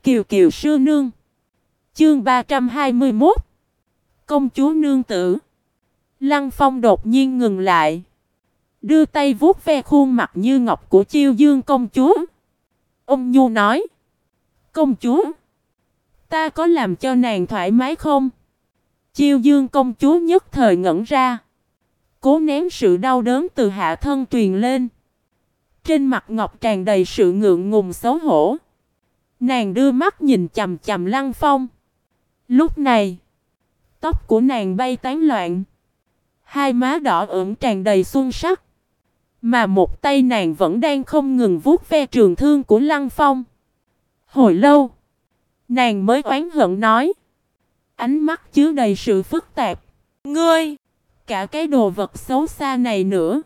Kiều Kiều sư nương. Chương 321. Công chúa nương tử. Lăng Phong đột nhiên ngừng lại, đưa tay vuốt ve khuôn mặt như ngọc của Chiêu Dương công chúa. Ôn nhu nói: "Công chúa, ta có làm cho nàng thoải mái không?" Chiêu Dương công chúa nhất thời ngẩn ra, cố nén sự đau đớn từ hạ thân truyền lên. Trên mặt ngọc tràn đầy sự ngượng ngùng xấu hổ. Nàng đưa mắt nhìn chằm chằm Lăng Phong. Lúc này, tóc của nàng bay tán loạn, hai má đỏ ửng tràn đầy xuân sắc, mà một tay nàng vẫn đang không ngừng vuốt ve trường thương của Lăng Phong. Hồi lâu, nàng mới oán hận nói, ánh mắt chứa đầy sự phức tạp: "Ngươi, cả cái đồ vật xấu xa này nữa,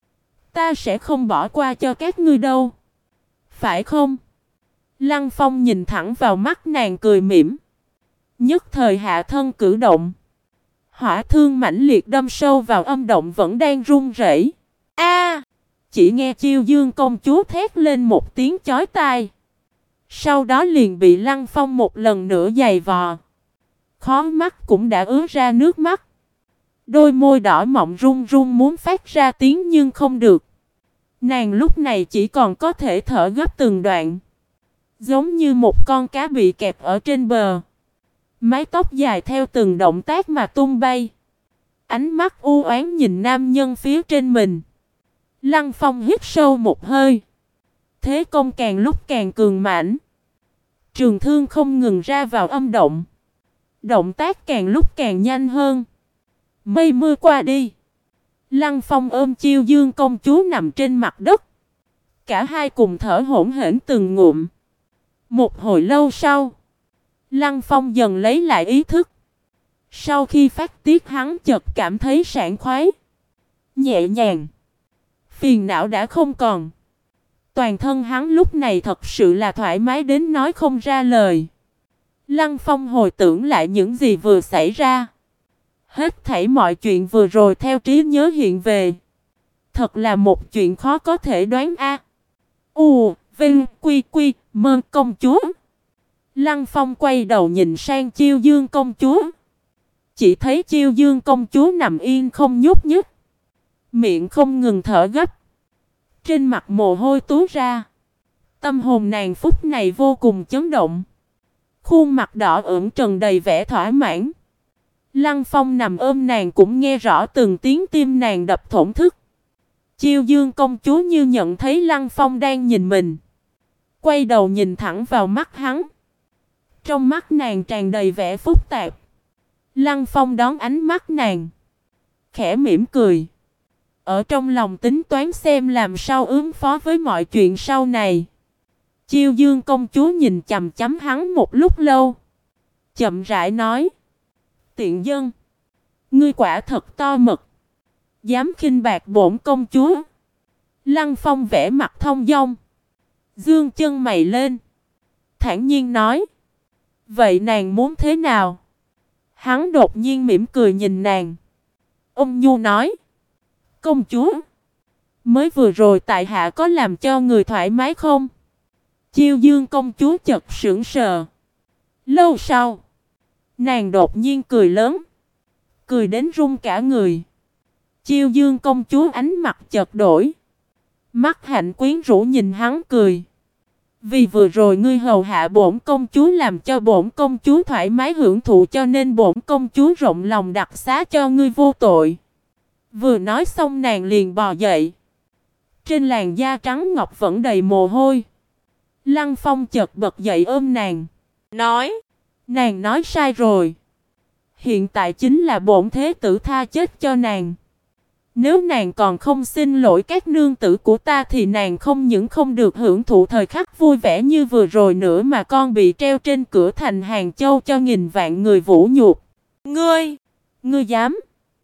ta sẽ không bỏ qua cho các ngươi đâu, phải không?" Lăng Phong nhìn thẳng vào mắt nàng cười mỉm. Nhất thời hạ thân cử động, hỏa thương mãnh liệt đâm sâu vào âm động vẫn đang run rẩy. A! Chỉ nghe Chiêu Dương công chúa thét lên một tiếng chói tai, sau đó liền bị Lăng Phong một lần nữa giày vò. Khóe mắt cũng đã ứa ra nước mắt. Đôi môi đỏ mọng run run muốn phát ra tiếng nhưng không được. Nàng lúc này chỉ còn có thể thở gấp từng đoạn, giống như một con cá bị kẹp ở trên bờ. Mái tóc dài theo từng động tác mà tung bay. Ánh mắt u oán nhìn nam nhân phía trên mình. Lăng Phong hít sâu một hơi. Thế công càng lúc càng cường mãnh. Trường thương không ngừng ra vào âm động. Động tác càng lúc càng nhanh hơn. Mây mưa qua đi, Lăng Phong ôm Chiêu Dương công chúa nằm trên mặt đất. Cả hai cùng thở hổn hển từng ngụm. Một hồi lâu sau, Lăng Phong dần lấy lại ý thức. Sau khi phát tiết hắn chợt cảm thấy sảng khoái, nhẹ nhàng, phiền não đã không còn. Toàn thân hắn lúc này thật sự là thoải mái đến nói không ra lời. Lăng Phong hồi tưởng lại những gì vừa xảy ra. Hết thảy mọi chuyện vừa rồi theo trí nhớ hiện về. Thật là một chuyện khó có thể đoán a. Vinh Quy Quy Mơ công chúa. Lăng Phong quay đầu nhìn sang Chiêu Dương công chúa. Chỉ thấy Chiêu Dương công chúa nằm yên không nhúc nhích, miệng không ngừng thở gấp, trên mặt mồ hôi túa ra. Tâm hồn nàng phút này vô cùng chấn động. Khuôn mặt đỏ ửng tràn đầy vẻ thỏa mãn. Lăng Phong nằm ôm nàng cũng nghe rõ từng tiếng tim nàng đập thổn thức. Chiêu Dương công chúa như nhận thấy Lăng Phong đang nhìn mình, quay đầu nhìn thẳng vào mắt hắn. Trong mắt nàng tràn đầy vẻ phức tạp. Lăng Phong đón ánh mắt nàng, khẽ mỉm cười, ở trong lòng tính toán xem làm sao ứng phó với mọi chuyện sau này. Chiêu Dương công chúa nhìn chằm chằm hắn một lúc lâu, chậm rãi nói: "Tiện dân, ngươi quả thật to mật, dám khinh bạc bổn công chúa." Lăng Phong vẻ mặt thông dong, dương chân mày lên, thản nhiên nói: "Vậy nàng muốn thế nào?" Hắn đột nhiên mỉm cười nhìn nàng, ôn nhu nói: "Công chúa, mới vừa rồi tại hạ có làm cho người thoải mái không?" Chiêu Dương công chúa chợt sững sờ. Lâu sau, nàng đột nhiên cười lớn, cười đến run cả người. Chiêu Dương công chúa ánh mặt chợt đổi, mắt hạnh quyến rũ nhìn hắn cười: "Vì vừa rồi ngươi hầu hạ bổn công chúa làm cho bổn công chúa thoải mái hưởng thụ cho nên bổn công chúa rộng lòng đặc xá cho ngươi vô tội." Vừa nói xong nàng liền bò dậy. Trên làn da trắng ngọc vẫn đầy mồ hôi. Lăng Phong chợt bật dậy ôm nàng, nói: "Nàng nói sai rồi. Hiện tại chính là bổn thế tử tha chết cho nàng. Nếu nàng còn không xin lỗi các nương tử của ta thì nàng không những không được hưởng thụ thời khắc vui vẻ như vừa rồi nữa mà con bị treo trên cửa thành Hàng Châu cho nghìn vạn người vũ nhục." Ngươi dám?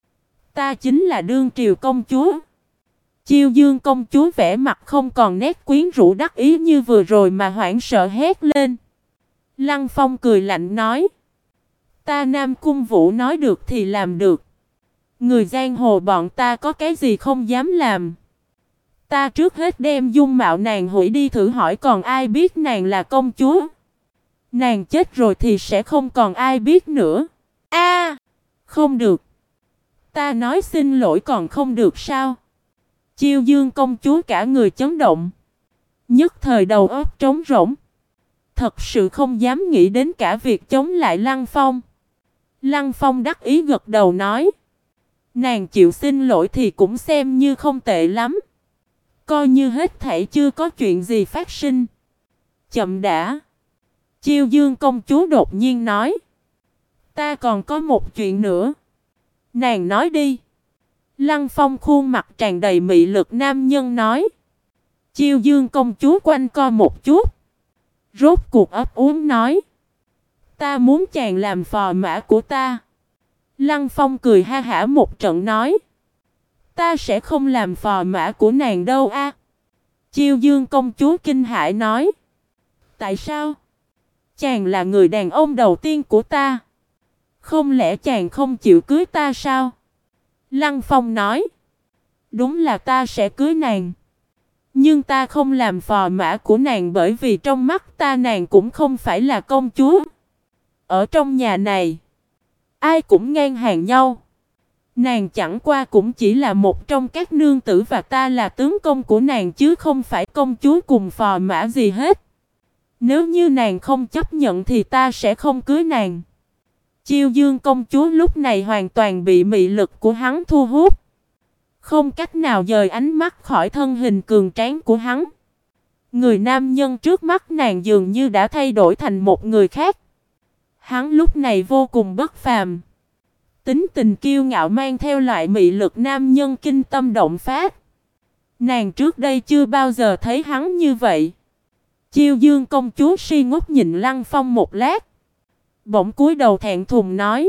Ta chính là đương triều công chúa." Chiêu Dương công chúa vẻ mặt không còn nét quyến rũ đắc ý như vừa rồi mà hoảng sợ hét lên. Lăng Phong cười lạnh nói: "Ta Nam Cung Vũ nói được thì làm được. Người giang hồ bọn ta có cái gì không dám làm. Ta trước hết đem dung mạo nàng hủy đi thử hỏi còn ai biết nàng là công chúa. Nàng chết rồi thì sẽ không còn ai biết nữa. A, không được. Ta nói xin lỗi còn không được sao? Chiêu Dương công chúa cả người chấn động. Nhất thời đầu óc trống rỗng. Thật sự không dám nghĩ đến cả việc chống lại Lăng Phong. Lăng Phong đắc ý gật đầu nói. Nàng chịu xin lỗi thì cũng xem như không tệ lắm. Coi như hết thảy chưa có chuyện gì phát sinh. Chậm đã. Chiêu Dương công chúa đột nhiên nói. Ta còn có một chuyện nữa. Nàng nói đi. Lăng Phong khuôn mặt tràn đầy mị lực nam nhân nói. Chiêu Dương công chúa quanh co một chút. Rốt cuộc ấp úng nói. Ta muốn chàng làm phò mã của ta. Lăng Phong cười ha hả một trận nói. Ta sẽ không làm phò mã của nàng đâu a. Chiêu Dương công chúa kinh hãi nói. Tại sao? Chàng là người đàn ông đầu tiên của ta. Không lẽ chàng không chịu cưới ta sao? Lăng Phong nói. Đúng là ta sẽ cưới nàng. Nhưng ta không làm phò mã của nàng bởi vì trong mắt ta nàng cũng không phải là công chúa. Ở trong nhà này, ai cũng ngang hàng nhau. Nàng chẳng qua cũng chỉ là một trong các nương tử và ta là tướng công của nàng chứ không phải công chúa cùng phò mã gì hết. Nếu như nàng không chấp nhận thì ta sẽ không cưới nàng. Chiêu Dương công chúa lúc này hoàn toàn bị mị lực của hắn thu hút. Không cách nào dời ánh mắt khỏi thân hình cường tráng của hắn. Người nam nhân trước mắt nàng dường như đã thay đổi thành một người khác. Hắn lúc này vô cùng bất phàm. Tính tình kiêu ngạo mang theo loại mị lực nam nhân kinh tâm động phách. Nàng trước đây chưa bao giờ thấy hắn như vậy. Chiêu Dương công chúa si ngốc nhìn Lăng Phong một lát. Bỗng cúi đầu thẹn thùng nói.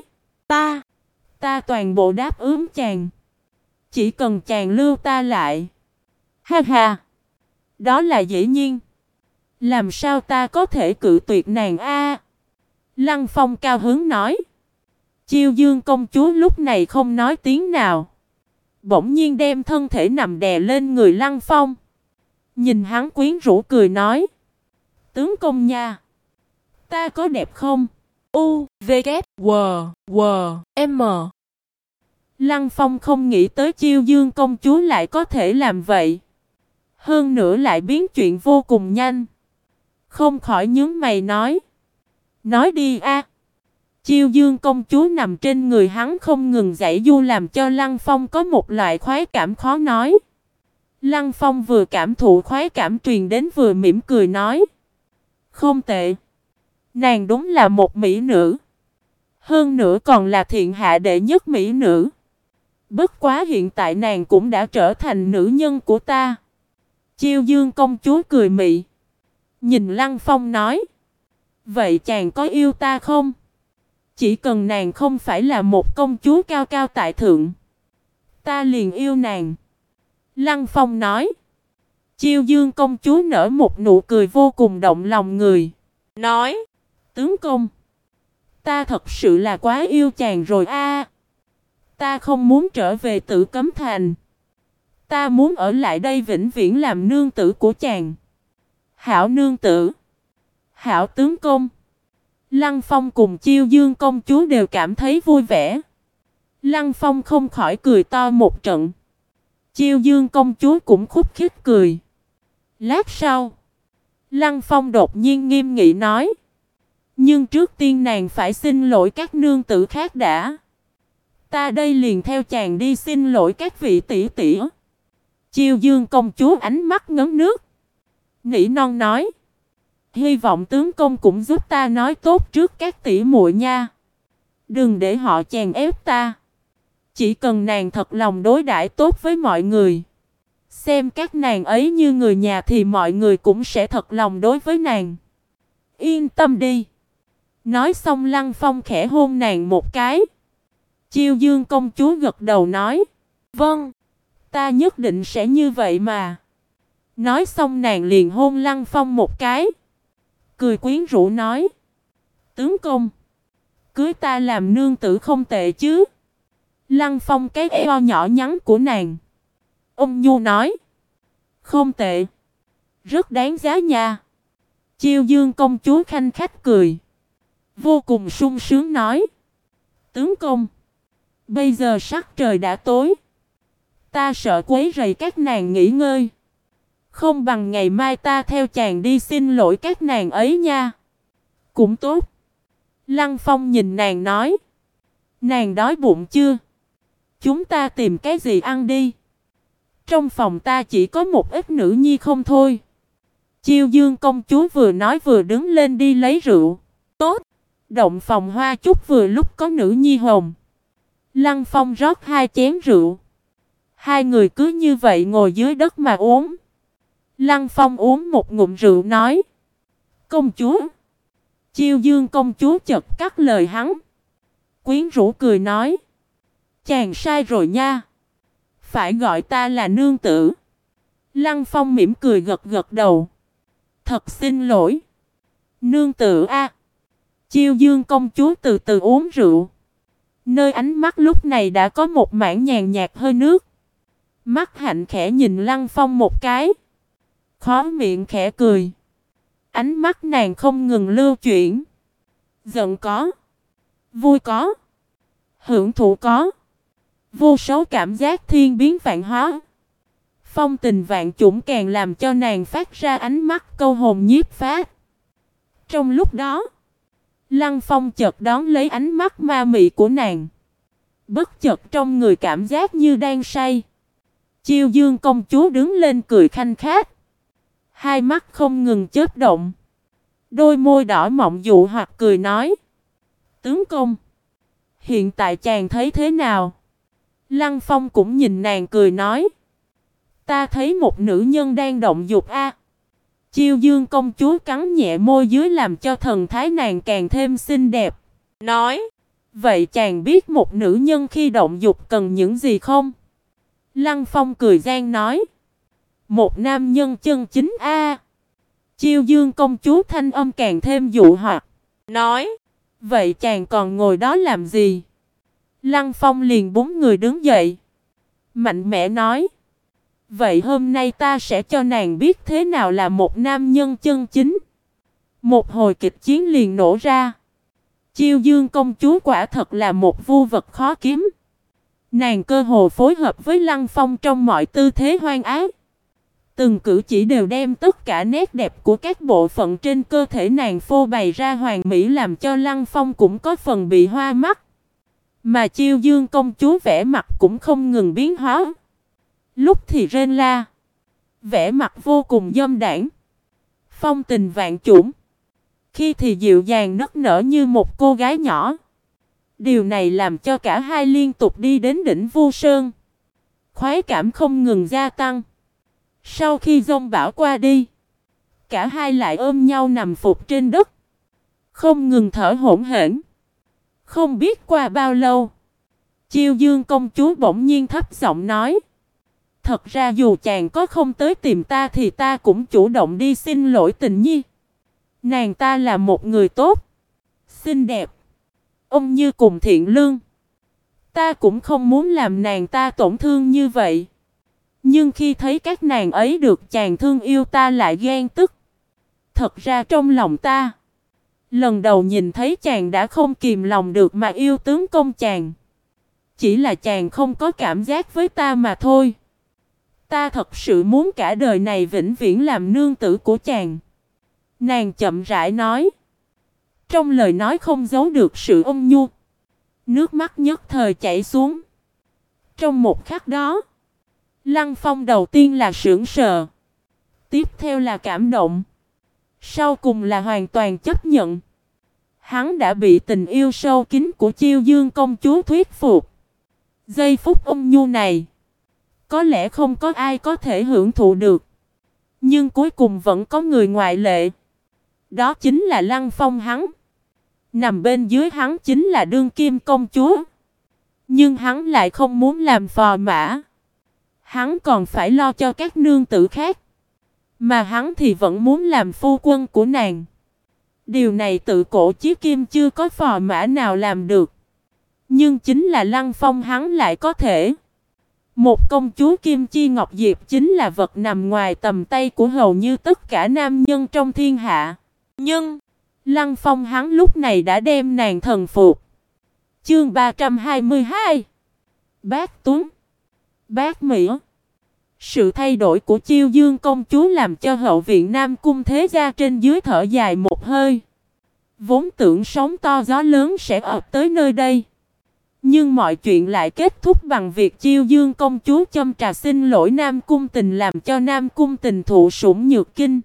Ta toàn bộ đáp ứng chàng. Chỉ cần chàng lưu ta lại. Ha ha. Đó là dĩ nhiên. Làm sao ta có thể cự tuyệt nàng a? Lăng Phong cao hứng nói. Chiêu Dương công chúa lúc này không nói tiếng nào. Bỗng nhiên đem thân thể nằm đè lên người Lăng Phong. Nhìn hắn quyến rũ cười nói. Tướng công nha. Ta có đẹp không? U, V, K, W, W, M. Lăng Phong không nghĩ tới Chiêu Dương công chúa lại có thể làm vậy. Hơn nữa lại biến chuyện vô cùng nhanh. Không khỏi nhướng mày nói. Nói đi a. Chiêu Dương công chúa nằm trên người hắn không ngừng giãy giụa làm cho Lăng Phong có một loại khoái cảm khó nói. Lăng Phong vừa cảm thụ khoái cảm truyền đến vừa mỉm cười nói. Không tệ. Nàng đúng là một mỹ nữ. Hơn nữa còn là thiên hạ đệ nhất mỹ nữ. Bất quá hiện tại nàng cũng đã trở thành nữ nhân của ta. Chiêu Dương công chúa cười mị. Nhìn Lăng Phong nói. Vậy chàng có yêu ta không? Chỉ cần nàng không phải là một công chúa cao cao tại thượng. Ta liền yêu nàng. Lăng Phong nói. Chiêu Dương công chúa nở một nụ cười vô cùng động lòng người. Nói. Tướng công. Ta thật sự là quá yêu chàng rồi a. Ta không muốn trở về Tử Cấm Thành. Ta muốn ở lại đây vĩnh viễn làm nương tử của chàng. Hảo nương tử. Hảo tướng công. Lăng Phong cùng Chiêu Dương công chúa đều cảm thấy vui vẻ. Lăng Phong không khỏi cười to một trận. Chiêu Dương công chúa cũng khúc khích cười. Lát sau, Lăng Phong đột nhiên nghiêm nghị nói. Nhưng trước tiên nàng phải xin lỗi các nương tử khác đã. Ta đây liền theo chàng đi xin lỗi các vị tỷ tỷ. Chiêu Dương công chúa ánh mắt ngấn nước. Nỉ non nói. Hy vọng tướng công cũng giúp ta nói tốt trước các tỷ muội nha. Đừng để họ chèn ép ta. Chỉ cần nàng thật lòng đối đãi tốt với mọi người. Xem các nàng ấy như người nhà thì mọi người cũng sẽ thật lòng đối với nàng. Yên tâm đi. Nói xong Lăng Phong khẽ hôn nàng một cái. Chiêu Dương công chúa gật đầu nói. Vâng. Ta nhất định sẽ như vậy mà. Nói xong nàng liền hôn Lăng Phong một cái. Cười quyến rũ nói. Tướng công. Cưới ta làm nương tử không tệ chứ. Lăng Phong cái eo nhỏ nhắn của nàng. Ông Nhu nói. Không tệ. Rất đáng giá nha. Chiêu Dương công chúa khanh khách cười, vô cùng sung sướng nói: tướng công, bây giờ sắc trời đã tối, ta sợ quấy rầy các nàng nghỉ ngơi, không bằng ngày mai ta theo chàng đi xin lỗi các nàng ấy nha. Cũng tốt. Lăng Phong nhìn nàng nói: nàng đói bụng chưa? Chúng ta tìm cái gì ăn đi. Trong phòng ta chỉ có một ít nữ nhi không thôi. Chiêu Dương công chúa vừa nói vừa đứng lên đi lấy rượu. Tốt. Động phòng Hoa Chúc vừa lúc có nữ nhi hồng. Lăng Phong rót 2 chén rượu. Hai người cứ như vậy ngồi dưới đất mà uống. Lăng Phong uống một ngụm rượu nói: công chúa. Chiêu Dương công chúa chợt cắt lời hắn, quyến rũ cười nói: chàng sai rồi nha, phải gọi ta là nương tử. Lăng Phong mỉm cười gật gật đầu: thật xin lỗi, nương tử a. Chiêu Dương công chúa từ từ uống rượu. Nơi ánh mắt lúc này đã có một mảng nhàn nhạt hơi nước. Mắt hạnh khẽ nhìn Lăng Phong một cái, khóe miệng khẽ cười. Ánh mắt nàng không ngừng lưu chuyển. Giận có, vui có, hưởng thụ có, vô số cảm giác thiên biến vạn hóa. Phong tình vạn chủng càng làm cho nàng phát ra ánh mắt câu hồn nhiếp phách. Trong lúc đó, Lăng Phong chợt đón lấy ánh mắt ma mị của nàng. Bất chợt trong người cảm giác như đang say. Chiêu Dương công chúa đứng lên cười khanh khách. Hai mắt không ngừng chớp động. Đôi môi đỏ mọng dụ hoặc cười nói: tướng công, hiện tại chàng thấy thế nào? Lăng Phong cũng nhìn nàng cười nói: ta thấy một nữ nhân đang động dục a. Chiêu Dương công chúa cắn nhẹ môi dưới làm cho thần thái nàng càng thêm xinh đẹp. Nói: vậy chàng biết một nữ nhân khi động dục cần những gì không? Lăng Phong cười gian nói: một nam nhân chân chính a. Chiêu Dương công chúa thanh âm càng thêm dụ hoặc. Nói: vậy chàng còn ngồi đó làm gì? Lăng Phong liền búng người đứng dậy, mạnh mẽ nói: vậy hôm nay ta sẽ cho nàng biết thế nào là một nam nhân chân chính. Một hồi kịch chiến liền nổ ra. Chiêu Dương công chúa quả thật là một vu vật khó kiếm. Nàng cơ hồ phối hợp với Lăng Phong trong mọi tư thế hoang ác. Từng cử chỉ đều đem tất cả nét đẹp của các bộ phận trên cơ thể nàng phô bày ra hoàn mỹ, làm cho Lăng Phong cũng có phần bị hoa mắt. Mà Chiêu Dương công chúa vẻ mặt cũng không ngừng biến hóa. Lúc thì rên la, vẻ mặt vô cùng dâm đãng, phong tình vạn chủng. Khi thì dịu dàng nức nở như một cô gái nhỏ. Điều này làm cho cả hai liên tục đi đến đỉnh Vu Sơn. Khoái cảm không ngừng gia tăng. Sau khi giông bão qua đi, cả hai lại ôm nhau nằm phục trên đất, không ngừng thở hổn hển. Không biết qua bao lâu, Chiêu Dương công chúa bỗng nhiên thấp giọng nói: thật ra dù chàng có không tới tìm ta thì ta cũng chủ động đi xin lỗi Tình Nhi. Nàng ta là một người tốt, xinh đẹp, ôn như cùng thiện lương. Ta cũng không muốn làm nàng ta tổn thương như vậy. Nhưng khi thấy các nàng ấy được chàng thương yêu ta lại ghen tức. Thật ra trong lòng ta, lần đầu nhìn thấy chàng đã không kìm lòng được mà yêu tướng công chàng. Chỉ là chàng không có cảm giác với ta mà thôi. Ta thật sự muốn cả đời này vĩnh viễn làm nương tử của chàng. Nàng chậm rãi nói. Trong lời nói không giấu được sự ôn nhu. Nước mắt nhất thời chảy xuống. Trong một khắc đó, Lăng Phong đầu tiên là sững sờ, tiếp theo là cảm động, sau cùng là hoàn toàn chấp nhận. Hắn đã bị tình yêu sâu kín của Chiêu Dương công chúa thuyết phục. Giây phút ôn nhu này, có lẽ không có ai có thể hưởng thụ được. Nhưng cuối cùng vẫn có người ngoại lệ. Đó chính là Lăng Phong hắn. Nằm bên dưới hắn chính là đương kim công chúa. Nhưng hắn lại không muốn làm phò mã. Hắn còn phải lo cho các nương tử khác. Mà hắn thì vẫn muốn làm phu quân của nàng. Điều này tự cổ chí kim chưa có phò mã nào làm được. Nhưng chính là Lăng Phong hắn lại có thể. Một công chúa Kim Chi Ngọc Diệp chính là vật nằm ngoài tầm tay của hầu như tất cả nam nhân trong thiên hạ. Nhưng Lăng Phong hắn lúc này đã đem nàng thần phục. Chương 322 Bác Tuấn Bác Mỹ. Sự thay đổi của Chiêu Dương công chúa làm cho hậu viện Nam Cung thế gia trên dưới thở dài một hơi. Vốn tưởng sóng to gió lớn sẽ ập tới nơi đây, nhưng mọi chuyện lại kết thúc bằng việc Chiêu Dương công chúa châm trà xin lỗi Nam Cung Tình, làm cho Nam Cung Tình thụ sủng nhược kinh.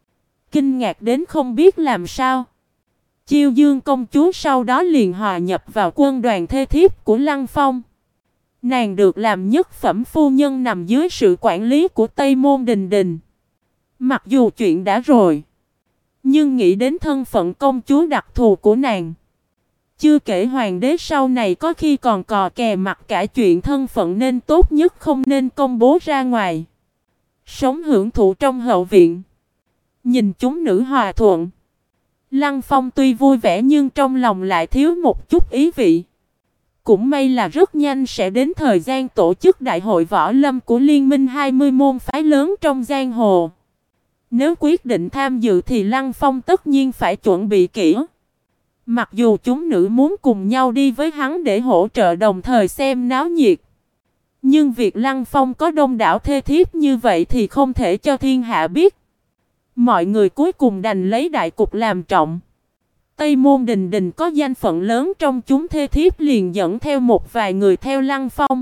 Kinh ngạc đến không biết làm sao. Chiêu Dương công chúa sau đó liền hòa nhập vào quân đoàn thê thiếp của Lăng Phong. Nàng được làm nhất phẩm phu nhân nằm dưới sự quản lý của Tây Môn Đình Đình. Mặc dù chuyện đã rồi, nhưng nghĩ đến thân phận công chúa đặc thù của nàng, chưa kể hoàng đế sau này có khi còn cò kè mặt cả chuyện thân phận, nên tốt nhất không nên công bố ra ngoài. Sống hưởng thụ trong hậu viện, nhìn chúng nữ hòa thuận. Lăng Phong tuy vui vẻ nhưng trong lòng lại thiếu một chút ý vị. Cũng may là rất nhanh sẽ đến thời gian tổ chức đại hội võ lâm của Liên minh 20 môn phái lớn trong giang hồ. Nếu quyết định tham dự thì Lăng Phong tất nhiên phải chuẩn bị kỹ. Mặc dù chúng nữ muốn cùng nhau đi với hắn để hỗ trợ đồng thời xem náo nhiệt, nhưng việc Lăng Phong có đông đảo thê thiếp như vậy thì không thể cho thiên hạ biết. Mọi người cuối cùng đành lấy đại cục làm trọng. Tây Môn Đình Đình có danh phận lớn trong chúng thê thiếp liền dẫn theo một vài người theo Lăng Phong.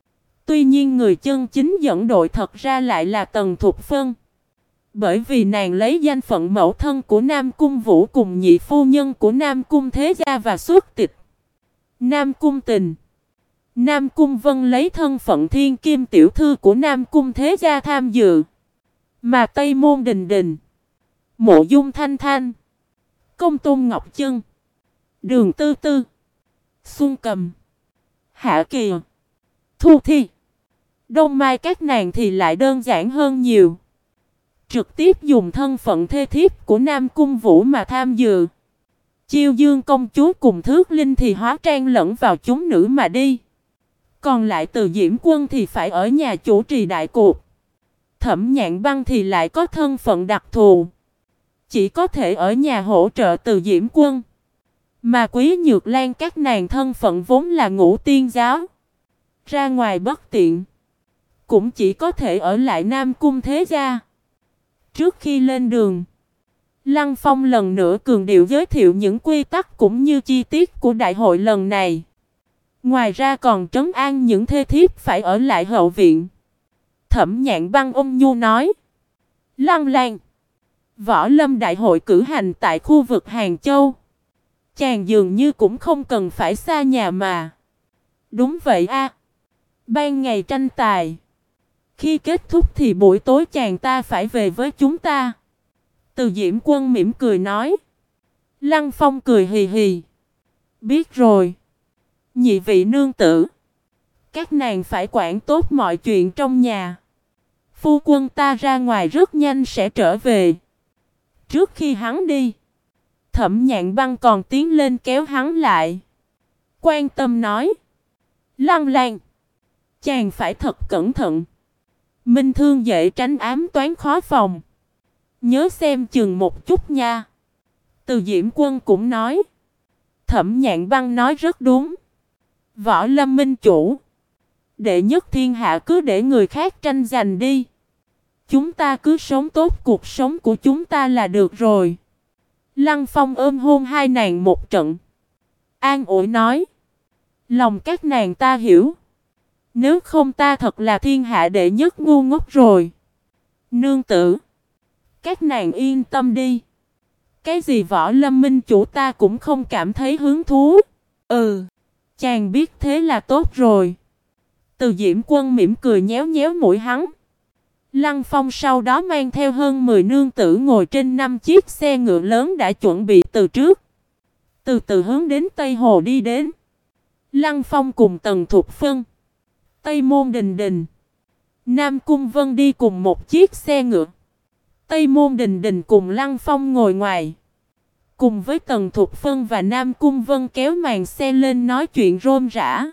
Tuy nhiên người chân chính dẫn đội thật ra lại là Tần Thục Phân. Bởi vì nàng lấy danh phận mẫu thân của Nam Cung Vũ cùng nhị phu nhân của Nam Cung Thế Gia và xuất tịch. Nam Cung Tình, Nam Cung Vân lấy thân phận thiên kim tiểu thư của Nam Cung Thế Gia tham dự. Mà Tây Môn Đình Đình, Mộ Dung Thanh Thanh, Công Tôn Ngọc Chân, Đường Tư Tư, Xuân Cầm, Hạ Kỳ, Thu Thi, Đông Mai các nàng thì lại đơn giản hơn nhiều. Trực tiếp dùng thân phận thê thiếp của Nam Cung Vũ mà tham dự. Chiêu Dương công chúa cùng Thước Linh thì hóa trang lẫn vào chúng nữ mà đi. Còn lại Từ Diễm Quân thì phải ở nhà chủ trì đại cuộc. Thẩm Nhạn Băng thì lại có thân phận đặc thù, chỉ có thể ở nhà hỗ trợ Từ Diễm Quân. Mà Quý Nhược Lan các nàng thân phận vốn là ngũ tiên giáo, ra ngoài bất tiện, cũng chỉ có thể ở lại Nam Cung Thế Gia. Trước khi lên đường, Lăng Phong lần nữa cường điệu giới thiệu những quy tắc cũng như chi tiết của đại hội lần này. Ngoài ra còn trấn an những thê thiếp phải ở lại hậu viện. Thẩm Nhạn Băng ôn nhu nói: Lăng Lan, võ lâm đại hội cử hành tại khu vực Hàng Châu, chàng dường như cũng không cần phải xa nhà mà. Đúng vậy a. Ban ngày tranh tài, khi kết thúc thì buổi tối chàng ta phải về với chúng ta. Từ Diễm Quân mỉm cười nói. Lăng Phong cười hì hì. Biết rồi, nhị vị nương tử, các nàng phải quản tốt mọi chuyện trong nhà. Phu quân ta ra ngoài rất nhanh sẽ trở về. Trước khi hắn đi, Thẩm Nhạn Băng còn tiến lên kéo hắn lại, quan tâm nói: Lăng Lan, chàng phải thật cẩn thận. Minh thương dễ tránh, ám toán khó phòng. Nhớ xem chừng một chút nha. Từ Diễm Quân cũng nói. Thẩm Nhạn Băng nói rất đúng. Võ lâm minh chủ, đệ nhất thiên hạ cứ để người khác tranh giành đi. Chúng ta cứ sống tốt cuộc sống của chúng ta là được rồi. Lăng Phong ôm hôn hai nàng một trận, an ủi nói: lòng các nàng ta hiểu. Nếu không ta thật là thiên hạ đệ nhất ngu ngốc rồi. Nương tử, các nàng yên tâm đi. Cái gì võ lâm minh chủ ta cũng không cảm thấy hứng thú. Ừ, chàng biết thế là tốt rồi. Từ Diễm Quân mỉm cười nhéo nhéo mũi hắn. Lăng Phong sau đó mang theo hơn 10 nương tử ngồi trên 5 chiếc xe ngựa lớn đã chuẩn bị từ trước, từ từ hướng đến Tây Hồ đi đến. Lăng Phong cùng Tần Thục Phân, Tây Môn Đình Đình, Nam Cung Vân đi cùng một chiếc xe ngựa. Tây Môn Đình Đình cùng Lăng Phong ngồi ngoài, cùng với Tần Thục Phân và Nam Cung Vân kéo màn xe lên nói chuyện rôm rả.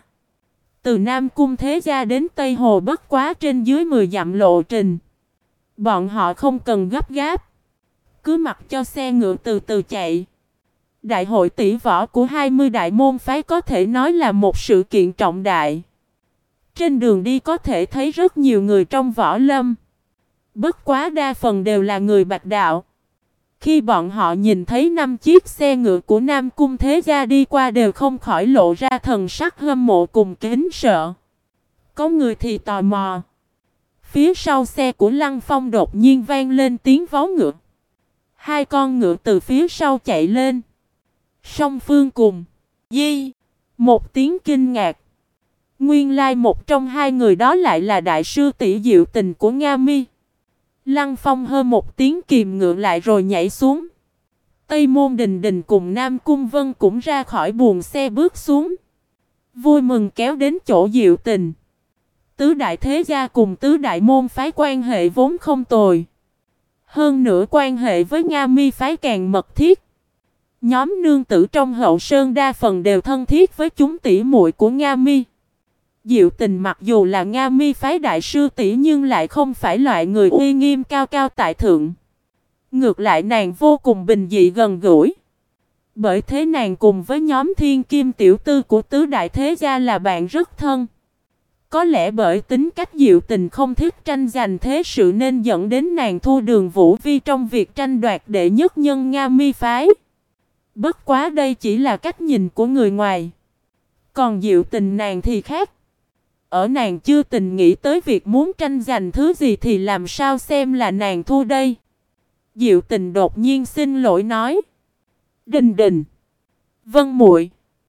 Từ Nam Cung Thế Gia đến Tây Hồ bất quá trên dưới 10 dặm lộ trình. Bọn họ không cần gấp gáp, Cứ mặc cho xe ngựa từ từ chạy. Đại hội tỷ võ của 20 đại môn phái có thể nói là một sự kiện trọng đại. Trên đường đi có thể thấy rất nhiều người trong võ lâm. Bất quá đa phần đều là người Bạch Đạo. Khi bọn họ nhìn thấy 5 chiếc xe ngựa của Nam Cung Thế Gia đi qua đều không khỏi lộ ra thần sắc hâm mộ cùng kính sợ. Có người thì tò mò. Phía sau xe của Lăng Phong đột nhiên vang lên tiếng vó ngựa. Hai con ngựa từ phía sau chạy lên. Song phương cùng. Di. Một tiếng kinh ngạc. Nguyên lai một trong hai người đó lại là đại sư tỷ Diệu Tình của Nga Mi. Lăng Phong hơ một tiếng kìm ngựa lại rồi nhảy xuống. Tây Môn Đình Đình cùng Nam Cung Vân cũng ra khỏi buồng xe bước xuống. Vui mừng kéo đến chỗ Diệu Tình. Tứ đại thế gia cùng tứ đại môn phái quan hệ vốn không tồi. Hơn nữa quan hệ với Nga Mi phái càng mật thiết. Nhóm nương tử trong Hậu Sơn đa phần đều thân thiết với chúng tỷ muội của Nga Mi. Diệu Tình mặc dù là Nga Mi phái đại sư tỷ nhưng lại không phải loại người uy nghiêm cao cao tại thượng. Ngược lại nàng vô cùng bình dị gần gũi. Bởi thế nàng cùng với nhóm thiên kim tiểu tư của tứ đại thế gia là bạn rất thân. Có lẽ bởi tính cách Diệu Tình không thích tranh giành thế sự nên dẫn đến nàng thua Đường Vũ Vi trong việc tranh đoạt đệ nhất nhân Nga Mi phái. Bất quá đây chỉ là cách nhìn của người ngoài. Còn Diệu Tình nàng thì khác. Ở nàng chưa từng nghĩ tới việc muốn tranh giành thứ gì thì làm sao xem là nàng thua đây. Diệu Tình đột nhiên xin lỗi nói. Đình Đình. Vân muội,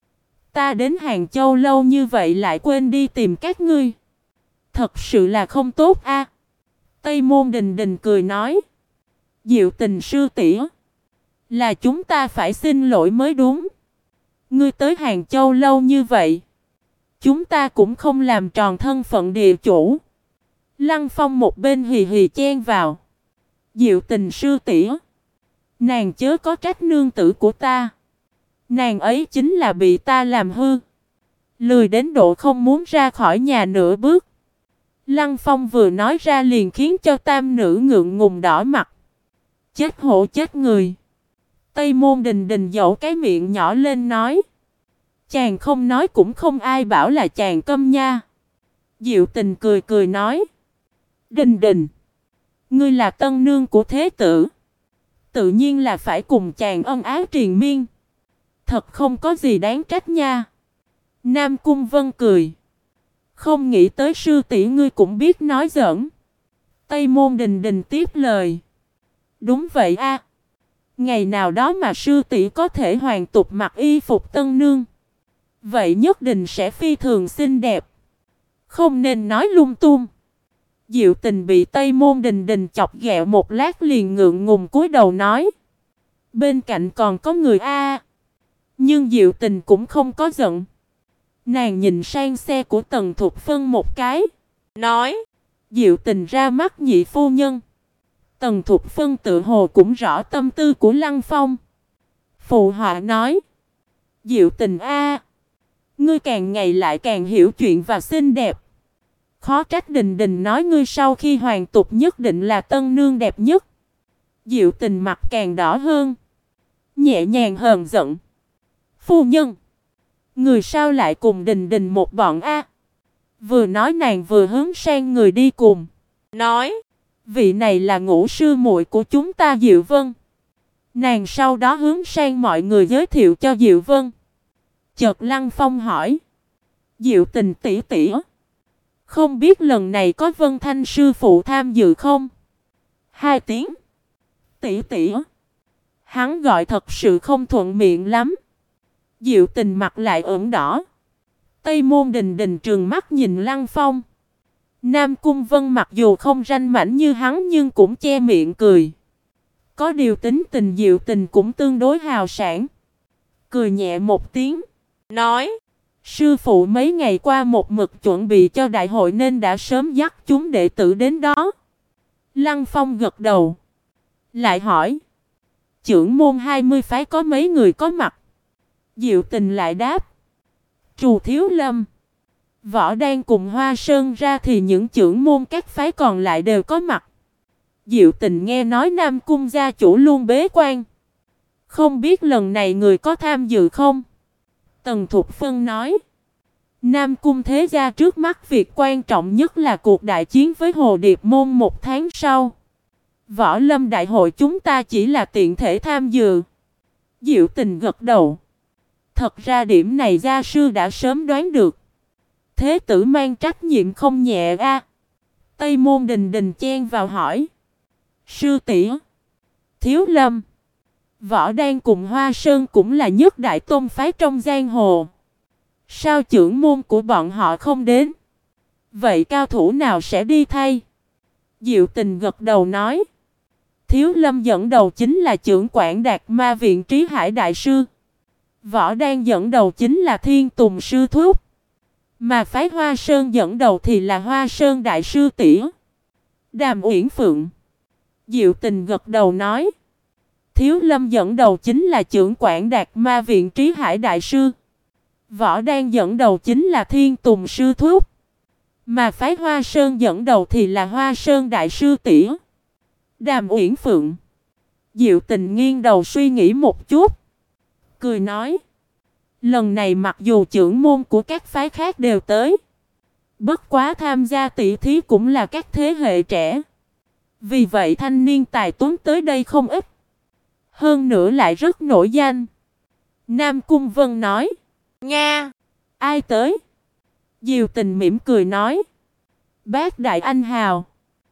ta đến Hàng Châu lâu như vậy lại quên đi tìm các ngươi. Thật sự là không tốt a. Tây Môn Đình Đình cười nói. Diệu Tình sư tỷ, là chúng ta phải xin lỗi mới đúng. Ngươi tới Hàng Châu lâu như vậy, chúng ta cũng không làm tròn thân phận địa chủ. Lăng Phong một bên hì hì chen vào. Diệu Tình sư tỷ, nàng chớ có trách nương tử của ta. Nàng ấy chính là bị ta làm hư. Lười đến độ không muốn ra khỏi nhà nửa bước. Lăng Phong vừa nói ra liền khiến cho tam nữ ngượng ngùng đỏ mặt. Chết hổ chết người. Tây Môn Đình Đình dẫu cái miệng nhỏ lên nói. Chàng không nói cũng không ai bảo là chàng câm nha. Diệu Tình cười cười nói. Đình Đình, ngươi là tân nương của thế tử, tự nhiên là phải cùng chàng ân ái triền miên. Thật không có gì đáng trách nha. Nam Cung Vân cười. Không nghĩ tới sư tỷ ngươi cũng biết nói giỡn. Tây Môn Đình Đình tiếp lời. Đúng vậy a. Ngày nào đó mà sư tỷ có thể hoàn tục mặc y phục tân nương, vậy nhất định sẽ phi thường xinh đẹp. Không nên nói lung tung. Diệu Tình bị Tây Môn Đình Đình chọc ghẹo một lát liền ngượng ngùng cúi đầu nói. Bên cạnh còn có người a. Nhưng Diệu Tình cũng không có giận. Nàng nhìn sang xe của Tần Thục Phân một cái. Nói. Diệu Tình ra mắt nhị phu nhân. Tần Thục Phân tự hồ cũng rõ tâm tư của Lăng Phong. Phụ họa nói. Diệu Tình a, ngươi càng ngày lại càng hiểu chuyện và xinh đẹp. Khó trách Đình Đình nói ngươi sau khi hoàn tục nhất định là tân nương đẹp nhất. Diệu Tình mặt càng đỏ hơn. Nhẹ nhàng hờn giận. Phu nhân, người sao lại cùng Đình Đình một bọn a? Vừa nói nàng vừa hướng sang người đi cùng. Nói, vị này là ngũ sư muội của chúng ta Diệu Vân. Nàng sau đó hướng sang mọi người giới thiệu cho Diệu Vân. Chợt Lăng Phong hỏi. Diệu Tình tỷ tỷ, không biết lần này có Vân Thanh sư phụ tham dự không? Hai tiếng. Tỷ tỷ. Hắn gọi thật sự không thuận miệng lắm. Diệu Tình mặt lại ửng đỏ. Tây Môn Đình Đình trừng mắt nhìn Lăng Phong. Nam Cung Vân mặc dù không ranh mãnh như hắn nhưng cũng che miệng cười. Có điều tính tình Diệu Tình cũng tương đối hào sảng. Cười nhẹ một tiếng. Nói. Sư phụ mấy ngày qua một mực chuẩn bị cho đại hội nên đã sớm dắt chúng đệ tử đến đó. Lăng Phong gật đầu. Lại hỏi. Trưởng môn 20 phái có mấy người có mặt? Diệu Tình lại đáp. Trù Thiếu Lâm, Võ Đan cùng Hoa Sơn ra thì những trưởng môn các phái còn lại đều có mặt. Diệu Tình nghe nói Nam Cung gia chủ luôn bế quan. Không biết lần này người có tham dự không? Tần Thục Phân nói. Nam Cung thế gia trước mắt việc quan trọng nhất là cuộc đại chiến với Hồ Điệp Môn 1 tháng sau. Võ Lâm đại hội chúng ta chỉ là tiện thể tham dự. Diệu Tình gật đầu. Thật ra điểm này gia sư đã sớm đoán được. Thế tử mang trách nhiệm không nhẹ a. Tây Môn Đình Đình chen vào hỏi. Sư tỷ, Thiếu Lâm, Võ Đan cùng Hoa Sơn cũng là nhất đại tôn phái trong giang hồ. Sao trưởng môn của bọn họ không đến? Vậy cao thủ nào sẽ đi thay? Diệu Tình gật đầu nói. Thiếu Lâm dẫn đầu chính là trưởng quản Đạt Ma Viện Trí Hải Đại Sư. Võ Đan dẫn đầu chính là Thiên Tùng Sư Thúc. Mà phái Hoa Sơn dẫn đầu thì là Hoa Sơn Đại Sư tỷ Đàm Uyển Phượng. Diệu Tình gật đầu nói. Thiếu Lâm dẫn đầu chính là trưởng quản Đạt Ma Viện Trí Hải Đại Sư. Võ Đan dẫn đầu chính là Thiên Tùng Sư Thúc. Mà phái Hoa Sơn dẫn đầu thì là Hoa Sơn Đại Sư tỷ Đàm Uyển Phượng. Diệu Tình nghiêng đầu suy nghĩ một chút. Cười nói. Lần này mặc dù trưởng môn của các phái khác đều tới. Bất quá tham gia tỷ thí cũng là các thế hệ trẻ. Vì vậy thanh niên tài tuấn tới đây không ít. Hơn nữa lại rất nổi danh. Nam Cung Vân nói. Nga! Ai tới? Diệu Tình mỉm cười nói. Bác Đại Anh Hào.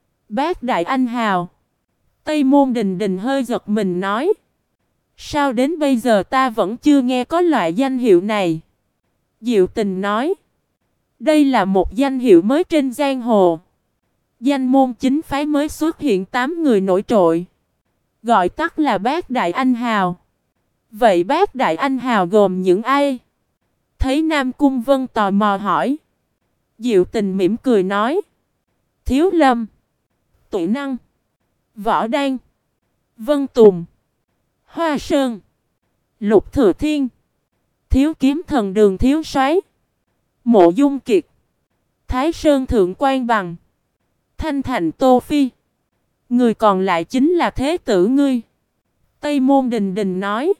Bác Đại Anh Hào. Tây Môn Đình Đình hơi giật mình nói. Sao đến bây giờ ta vẫn chưa nghe có loại danh hiệu này? Diệu Tình nói. Đây là một danh hiệu mới trên giang hồ. Danh môn chính phái mới xuất hiện 8 người nổi trội. Gọi tắt là Bác Đại Anh Hào. Vậy Bác Đại Anh Hào gồm những ai? Thấy Nam Cung Vân tò mò hỏi. Diệu Tình mỉm cười nói. Thiếu Lâm, Tụi Năng, Võ Đan, Vân Tùng, Hoa Sơn, Lục Thừa Thiên, Thiếu Kiếm Thần Đường Thiếu Soái, Mộ Dung Kiệt, Thái Sơn Thượng Quan Bằng, Thanh Thành Tô Phi. Người còn lại chính là thế tử ngươi. Tây Môn Đình Đình nói.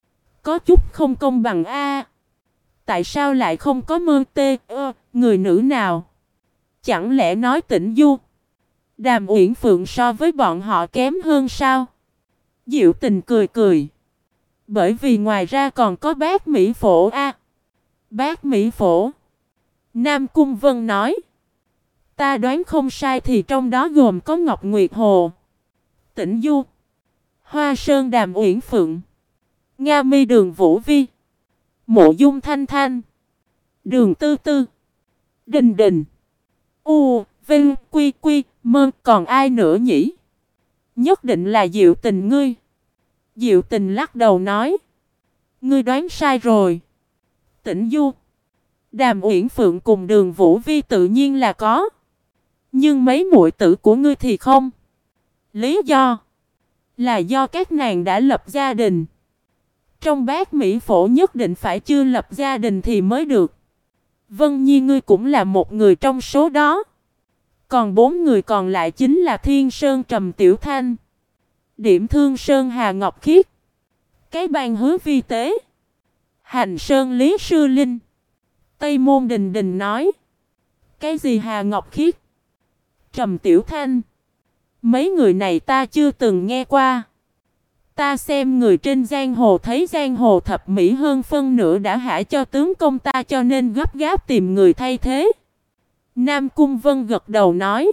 Có chút không công bằng a. Tại sao lại không có Mơ Tê người nữ nào? Chẳng lẽ nói Tĩnh Du, Đàm Uyển Phượng so với bọn họ kém hơn sao? Diệu Tình cười cười. Bởi vì ngoài ra còn có Bác Mỹ Phổ a. Bác Mỹ Phổ. Nam Cung Vân nói. Ta đoán không sai thì trong đó gồm có Ngọc Nguyệt Hồ, Tĩnh Du, Hoa Sơn Đàm Uyển Phượng, Nga Mi Đường Vũ Vi, Mộ Dung Thanh Thanh, Đường Tư Tư, Đình Đình, U, Vinh, Quy Quy, Mơ, còn ai nữa nhỉ? Nhất định là Diệu Tình ngươi. Diệu Tình lắc đầu nói. Ngươi đoán sai rồi. Tĩnh Du, Đàm Uyển Phượng cùng Đường Vũ Vi tự nhiên là có. Nhưng mấy muội tử của ngươi thì không. Lý do là do các nàng đã lập gia đình. Trong Bác Mỹ Phổ nhất định phải chưa lập gia đình thì mới được. Vân Nhi ngươi cũng là một người trong số đó. Còn 4 người còn lại chính là Thiên Sơn Trầm Tiểu Thanh, Điểm Thương Sơn Hà Ngọc Khiết, Cái Bang Hứa Vi Tế, Hành Sơn Lý Sư Linh. Tây Môn Đình Đình nói. Cái gì Hà Ngọc Khiết, Trầm Tiểu Thanh? Mấy người này ta chưa từng nghe qua. Ta xem người trên giang hồ thấy giang hồ thập mỹ hơn phân nửa đã hả cho tướng công ta cho nên gấp gáp tìm người thay thế. Nam Cung Vân gật đầu nói.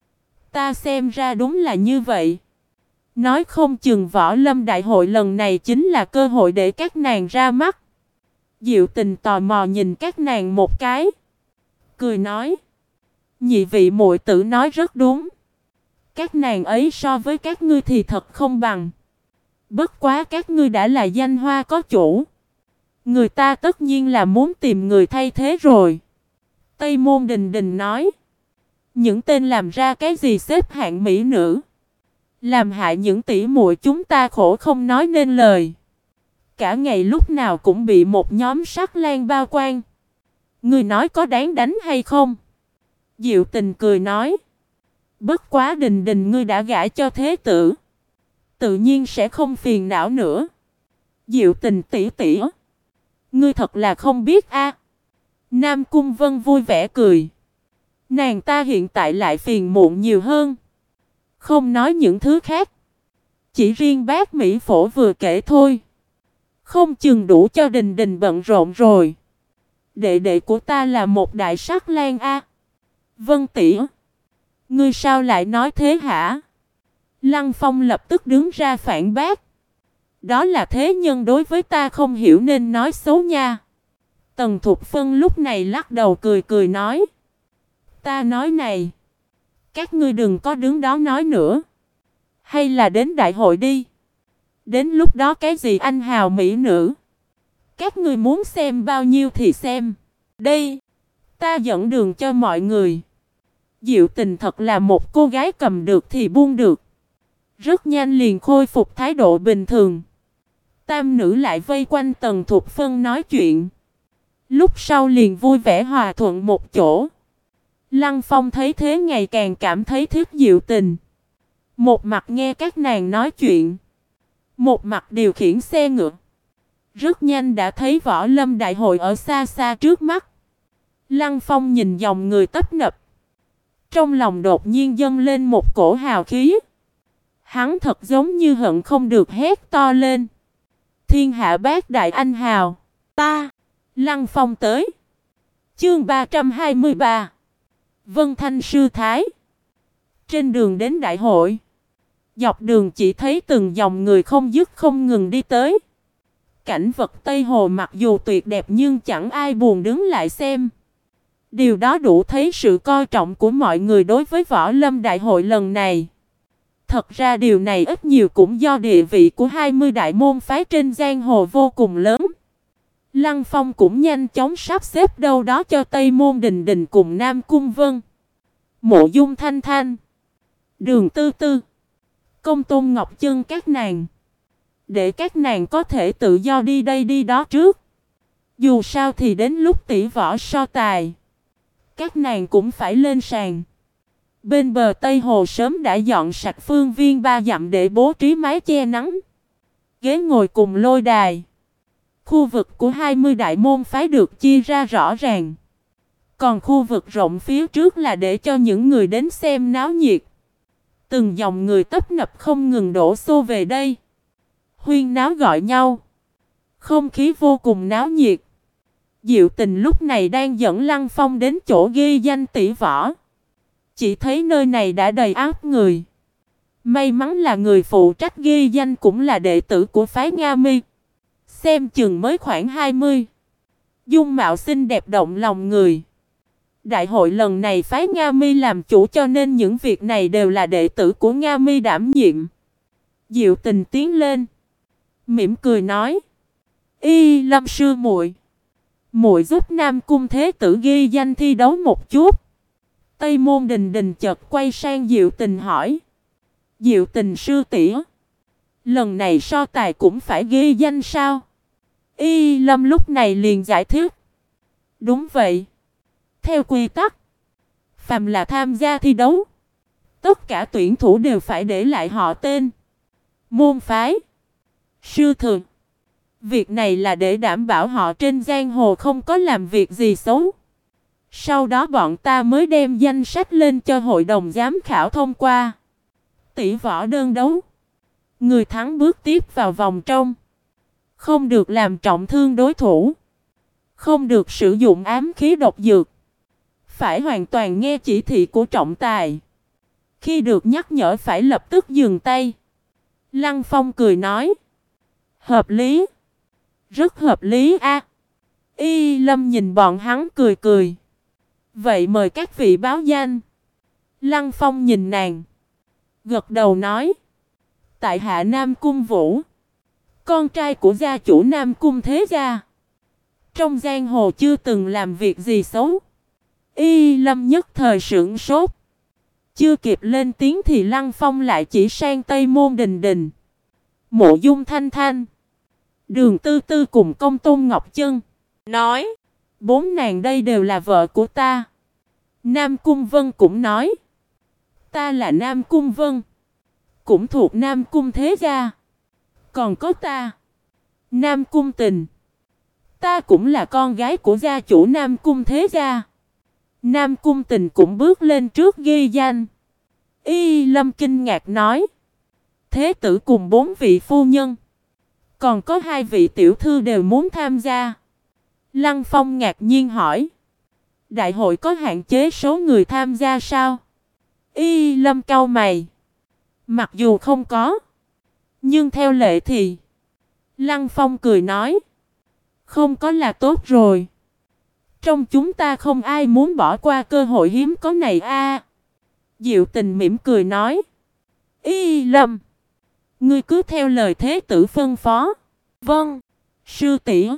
Ta xem ra đúng là như vậy. Nói không chừng Võ Lâm Đại hội lần này chính là cơ hội để các nàng ra mắt. Diệu Tình tò mò nhìn các nàng một cái. Cười nói. Nhị vị muội tử nói rất đúng. Các nàng ấy so với các ngươi thì thật không bằng. Bất quá các ngươi đã là danh hoa có chủ. Người ta tất nhiên là muốn tìm người thay thế rồi. Tây Môn Đình Đình nói. Những tên làm ra cái gì xếp hạng mỹ nữ, làm hại những tỷ muội chúng ta khổ không nói nên lời. Cả ngày lúc nào cũng bị một nhóm sắc lang bao quanh. Người nói có đáng đánh hay không? Diệu Tình cười nói. Bất quá Đình Đình ngươi đã gả cho thế tử, tự nhiên sẽ không phiền não nữa. Diệu Tình tỷ tỷ, ngươi thật là không biết a. Nam Cung Vân vui vẻ cười. Nàng ta hiện tại lại phiền muộn nhiều hơn. Không nói những thứ khác, chỉ riêng bát Mỹ phổ vừa kể thôi, không chừng đủ cho Đình Đình bận rộn rồi. Đệ đệ của ta là một đại sắc lang a. Vân tỷ, ngươi sao lại nói thế hả? Lăng Phong lập tức đứng ra phản bác. Đó là thế nhân đối với ta không hiểu nên nói xấu nha. Tần Thục Phân lúc này lắc đầu cười cười nói. Ta nói này, các ngươi đừng có đứng đó nói nữa. Hay là đến đại hội đi. Đến lúc đó cái gì anh hào mỹ nữ, các ngươi muốn xem bao nhiêu thì xem. Đây, ta dẫn đường cho mọi người. Diệu Tình thật là một cô gái cầm được thì buông được. Rất nhanh liền khôi phục thái độ bình thường. Tam nữ lại vây quanh Tần Thục Phân nói chuyện. Lúc sau liền vui vẻ hòa thuận một chỗ. Lăng Phong thấy thế ngày càng cảm thấy thích Diệu Tình. Một mặt nghe các nàng nói chuyện, một mặt điều khiển xe ngựa. Rất nhanh đã thấy Võ Lâm đại hội ở xa xa trước mắt. Lăng Phong nhìn dòng người tấp nập, trong lòng đột nhiên dâng lên một cổ hào khí. Hắn thật giống như hận không được hét to lên. Thiên hạ bát đại anh hào, ta, Lăng Phong tới. Chương 323 Vân Thanh sư thái. Trên đường đến đại hội, dọc đường chỉ thấy từng dòng người không dứt không ngừng đi tới. Cảnh vật Tây Hồ mặc dù tuyệt đẹp nhưng chẳng ai buồn đứng lại xem. Điều đó đủ thấy sự coi trọng của mọi người đối với Võ Lâm đại hội lần này. Thật ra điều này ít nhiều cũng do địa vị của 20 đại môn phái trên giang hồ vô cùng lớn. Lăng Phong cũng nhanh chóng sắp xếp đâu đó cho Tây Môn Đình Đình cùng Nam Cung Vân, Mộ Dung Thanh Thanh, Đường Tư Tư, Công Tôn Ngọc Chân các nàng, để các nàng có thể tự do đi đây đi đó trước. Dù sao thì đến lúc tỷ võ so tài, các nàng cũng phải lên sàn. Bên bờ Tây Hồ sớm đã dọn sạch phương viên 3 dặm để bố trí mái che nắng, ghế ngồi cùng lôi đài. Khu vực của 20 đại môn phái được chia ra rõ ràng. Còn khu vực rộng phía trước là để cho những người đến xem náo nhiệt. Từng dòng người tấp nập không ngừng đổ xô về đây, huyên náo gọi nhau. Không khí vô cùng náo nhiệt. Diệu Tình lúc này đang dẫn Lăng Phong đến chỗ ghi danh tỷ võ. Chỉ thấy nơi này đã đầy áp người. May mắn là người phụ trách ghi danh cũng là đệ tử của phái Nga Mi. Xem chừng mới khoảng 20. Dung mạo xinh đẹp động lòng người. Đại hội lần này phái Nga Mi làm chủ cho nên những việc này đều là đệ tử của Nga Mi đảm nhiệm. Diệu Tình tiến lên, mỉm cười nói: Y Lâm sư muội, muội giúp Nam Cung thế tử ghi danh thi đấu một chút. Tây Môn Đình Đình chợt quay sang Diệu Tình hỏi: Diệu Tình sư tỷ, lần này so tài cũng phải ghi danh sao? Y Lâm lúc này liền giải thích: Đúng vậy. Theo quy tắc, phàm là tham gia thi đấu, tất cả tuyển thủ đều phải để lại họ tên, môn phái, sư thừa. Việc này là để đảm bảo họ trên giang hồ không có làm việc gì xấu. Sau đó bọn ta mới đem danh sách lên cho hội đồng giám khảo thông qua. Tỷ võ đơn đấu, người thắng bước tiếp vào vòng trong. Không được làm trọng thương đối thủ, không được sử dụng ám khí độc dược, phải hoàn toàn nghe chỉ thị của trọng tài. Khi được nhắc nhở phải lập tức dừng tay. Lăng Phong cười nói: Hợp lý, rất hợp lý a. Y Lâm nhìn bọn hắn cười cười: Vậy mời các vị báo danh. Lăng Phong nhìn nàng, gật đầu nói: Tại hạ Nam Cung Vũ, con trai của gia chủ Nam Cung thế gia. Trong giang hồ chưa từng làm việc gì xấu. Y Lâm nhất thời sửng sốt. Chưa kịp lên tiếng thì Lăng Phong lại chỉ sang Tây Môn Đình Đình, Mộ Dung Thanh Thanh, Đường Tư Tư cùng Công Tôn Ngọc Chân, nói: Bốn nàng đây đều là vợ của ta. Nam Cung Vân cũng nói: Ta là Nam Cung Vân, cũng thuộc Nam Cung thế gia. Còn có ta, Nam Cung Tình. Ta cũng là con gái của gia chủ Nam Cung thế gia. Nam Cung Tình cũng bước lên trước ghi danh. Y Lâm kinh ngạc nói. Thế tử cùng 4 vị phu nhân, còn có 2 vị tiểu thư đều muốn tham gia. Lăng Phong ngạc nhiên hỏi. Đại hội có hạn chế số người tham gia sao? Y Lâm cau mày. Mặc dù không có, nhưng theo lệ thì... Lăng Phong cười nói. Không có là tốt rồi. Trong chúng ta không ai muốn bỏ qua cơ hội hiếm có này a. Diệu Tình mỉm cười nói. Y Lâm, ngươi cứ theo lời thế tử phân phó. Vâng, sư tỷ.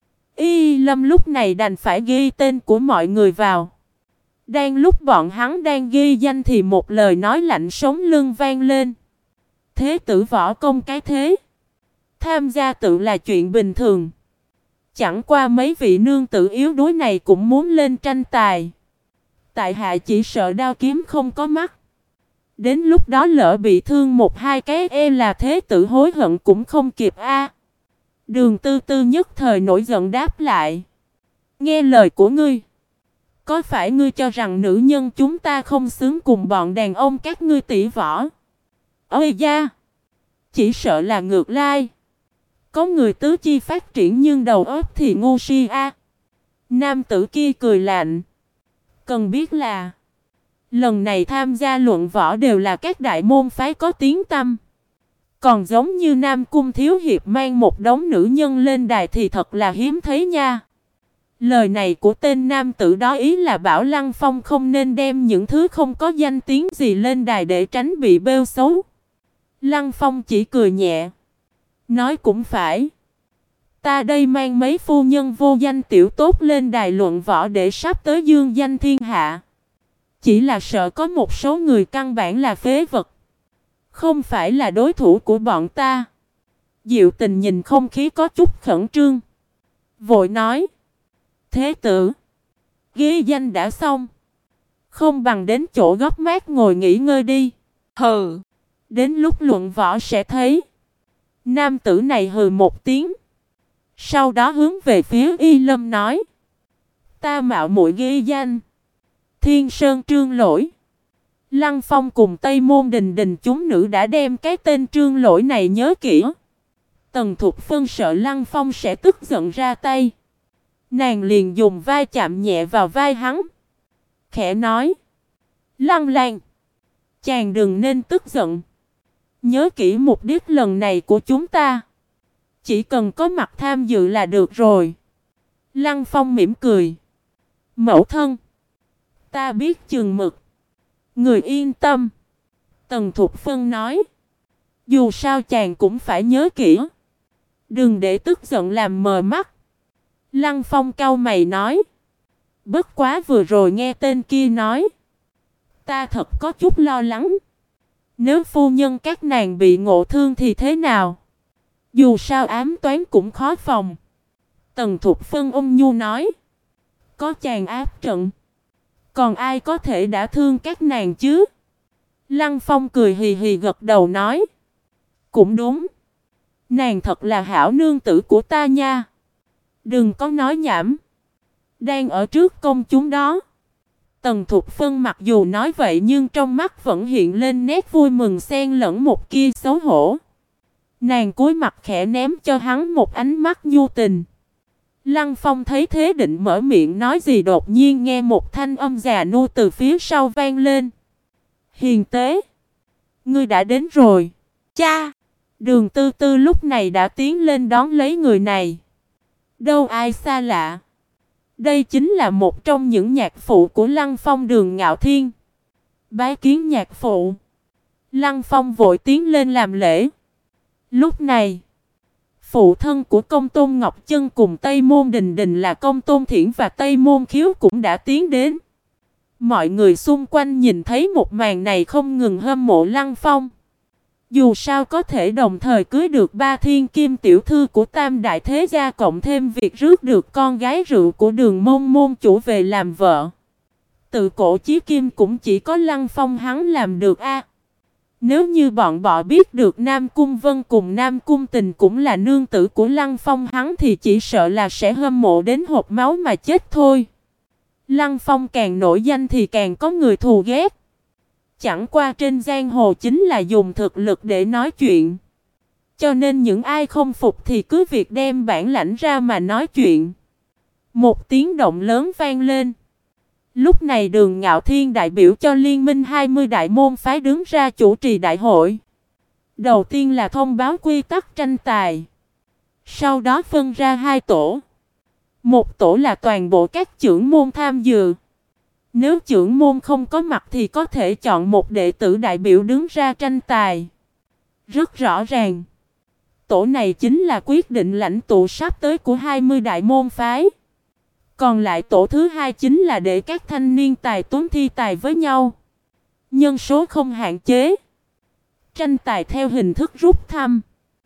Y Lâm lúc này đành phải ghi tên của mọi người vào. Đang lúc bọn hắn đang ghi danh thì một lời nói lạnh sống lưng vang lên. Thế tử võ công cái thế, tham gia tự là chuyện bình thường. Chẳng qua mấy vị nương tử yếu đuối này cũng muốn lên tranh tài. Tại hạ chỉ sợ đao kiếm không có mắt. Đến lúc đó lỡ bị thương 1-2 cái là thế tử hối hận cũng không kịp a. Đường Tư Tư nhất thời nổi giận đáp lại. Nghe lời của ngươi, có phải ngươi cho rằng nữ nhân chúng ta không xứng cùng bọn đàn ông các ngươi tỷ võ? Ôi da! Chỉ sợ là ngược lại. Có người tứ chi phát triển nhưng đầu óc thì ngu si a. Nam tử kia cười lạnh. Cần biết là lần này tham gia luận võ đều là các đại môn phái có tiếng tăm. Còn giống như Nam Cung thiếu hiệp mang một đống nữ nhân lên đài thì thật là hiếm thấy nha. Lời này của tên nam tử đó ý là bảo Lăng Phong không nên đem những thứ không có danh tiếng gì lên đài để tránh bị bêu xấu. Lăng Phong chỉ cười nhẹ. Nói cũng phải. Ta đây mang mấy phu nhân vô danh tiểu tốt lên đài luận võ để sắp tới dương danh thiên hạ. Chỉ là sợ có một số người căn bản là phế vật, không phải là đối thủ của bọn ta. Diệu Tình nhìn không khí có chút khẩn trương, vội nói. Thế tử, ghi danh đã xong, không bằng đến chỗ góc mát ngồi nghỉ ngơi đi. Hừ, đến lúc luận võ sẽ thấy. Nam tử này hừ một tiếng, sau đó hướng về phía Y Lâm nói. Ta mạo muội ghi danh. Thiên Sơn Trương Lỗi, Lăng Phong cùng Tây Môn Đình Đình chúng nữ đã đem cái tên Trương Lỗi này nhớ kỹ. Tần Thục Phân sợ Lăng Phong sẽ tức giận ra tay. Nàng liền dùng vai chạm nhẹ vào vai hắn, khẽ nói. Lăng Lan, chàng đừng nên tức giận. Nhớ kỹ mục đích lần này của chúng ta. Chỉ cần có mặt tham dự là được rồi. Lăng Phong mỉm cười. Mẫu thân, ta biết chừng mực. Người yên tâm. Tần Thục Phân nói. Dù sao chàng cũng phải nhớ kỹ, đừng để tức giận làm mờ mắt. Lăng Phong cau mày nói. Bất quá vừa rồi nghe tên kia nói, ta thật có chút lo lắng. Nếu phu nhân các nàng bị ngộ thương thì thế nào? Dù sao ám toán cũng khó phòng. Tần Thục Phân ôn nhu nói. Có chàng áp trận, còn ai có thể đả thương các nàng chứ? Lăng Phong cười hì hì gật đầu nói. Cũng đúng. Nàng thật là hảo nương tử của ta nha. Đừng có nói nhảm. Đang ở trước công chúng đó. Tần Thục Phân mặc dù nói vậy nhưng trong mắt vẫn hiện lên nét vui mừng xen lẫn một kia xấu hổ. Nàng cúi mặt khẽ ném cho hắn một ánh mắt nhu tình. Lăng Phong thấy thế định mở miệng nói gì, đột nhiên nghe một thanh âm già nua từ phía sau vang lên. Hiền tế, ngươi đã đến rồi. Cha! Đường Tư Tư lúc này đã tiến lên đón lấy người này. Đâu ai xa lạ. Đây chính là một trong những nhạc phụ của Lăng Phong, Đường Ngạo Thiên. Bái kiến nhạc phụ. Lăng Phong vội tiến lên làm lễ. Lúc này, phụ thân của Công Tôn Ngọc Chân cùng Tây Môn Đình Đình là Công Tôn Thiển và Tây Môn Khiếu cũng đã tiến đến. Mọi người xung quanh nhìn thấy một màn này không ngừng hâm mộ Lăng Phong. Dù sao có thể đồng thời cưới được 3 thiên kim tiểu thư của Tam Đại Thế Gia, cộng thêm việc rước được con gái rượu của Đường Môn môn chủ về làm vợ. Tự cổ chí kim cũng chỉ có Lăng Phong hắn làm được a. Nếu như bọn họ biết được Nam Cung Vân cùng Nam Cung Tình cũng là nương tử của Lăng Phong hắn thì chỉ sợ là sẽ hâm mộ đến hộc máu mà chết thôi. Lăng Phong càng nổi danh thì càng có người thù ghét. Chẳng qua trên giang hồ chính là dùng thực lực để nói chuyện. Cho nên những ai không phục thì cứ việc đem bản lãnh ra mà nói chuyện. Một tiếng động lớn vang lên. Lúc này Đường Ngạo Thiên đại biểu cho Liên minh 20 đại môn phái đứng ra chủ trì đại hội. Đầu tiên là thông báo quy tắc tranh tài. Sau đó phân ra hai tổ. Một tổ là toàn bộ các trưởng môn tham dự. Nếu trưởng môn không có mặt thì có thể chọn một đệ tử đại biểu đứng ra tranh tài. Rất rõ ràng. Tổ này chính là quyết định lãnh tụ sắp tới của 20 đại môn phái. Còn lại tổ thứ hai chính là để các thanh niên tài tuấn thi tài với nhau. Nhân số không hạn chế. Tranh tài theo hình thức rút thăm.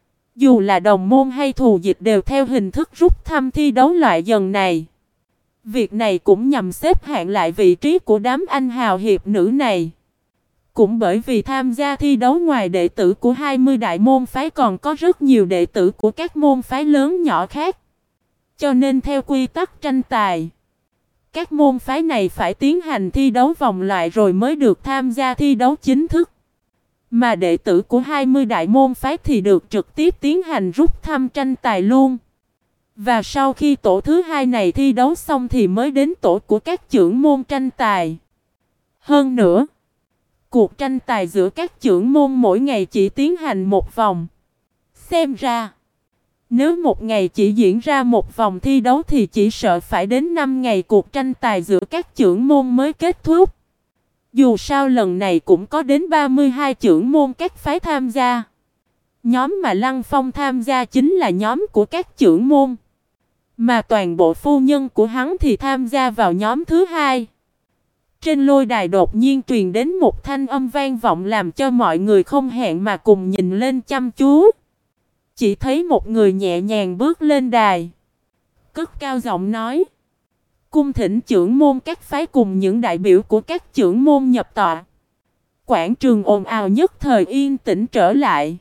Dù là đồng môn hay thù dịch đều theo hình thức rút thăm thi đấu loại dần này. Việc này cũng nhằm xếp hạng lại vị trí của đám anh hào hiệp nữ này. Cũng bởi vì tham gia thi đấu ngoài đệ tử của 20 đại môn phái còn có rất nhiều đệ tử của các môn phái lớn nhỏ khác. Cho nên theo quy tắc tranh tài, các môn phái này phải tiến hành thi đấu vòng loại rồi mới được tham gia thi đấu chính thức. Mà đệ tử của 20 đại môn phái thì được trực tiếp tiến hành rút thăm tranh tài luôn. Và sau khi tổ thứ hai này thi đấu xong thì mới đến tổ của các trưởng môn tranh tài. Hơn nữa, cuộc tranh tài giữa các trưởng môn mỗi ngày chỉ tiến hành một vòng. Xem ra, nếu một ngày chỉ diễn ra một vòng thi đấu thì chỉ sợ phải đến 5 ngày cuộc tranh tài giữa các trưởng môn mới kết thúc. Dù sao lần này cũng có đến 32 trưởng môn các phái tham gia. Nhóm mà Lăng Phong tham gia chính là nhóm của các trưởng môn. Mà toàn bộ phu nhân của hắn thì tham gia vào nhóm thứ hai. Trên lôi đài đột nhiên truyền đến một thanh âm vang vọng làm cho mọi người không hẹn mà cùng nhìn lên chăm chú. Chỉ thấy một người nhẹ nhàng bước lên đài. Cất cao giọng nói. Cung thỉnh trưởng môn các phái cùng những đại biểu của các trưởng môn nhập tọa. Quảng trường ồn ào nhất thời yên tĩnh trở lại.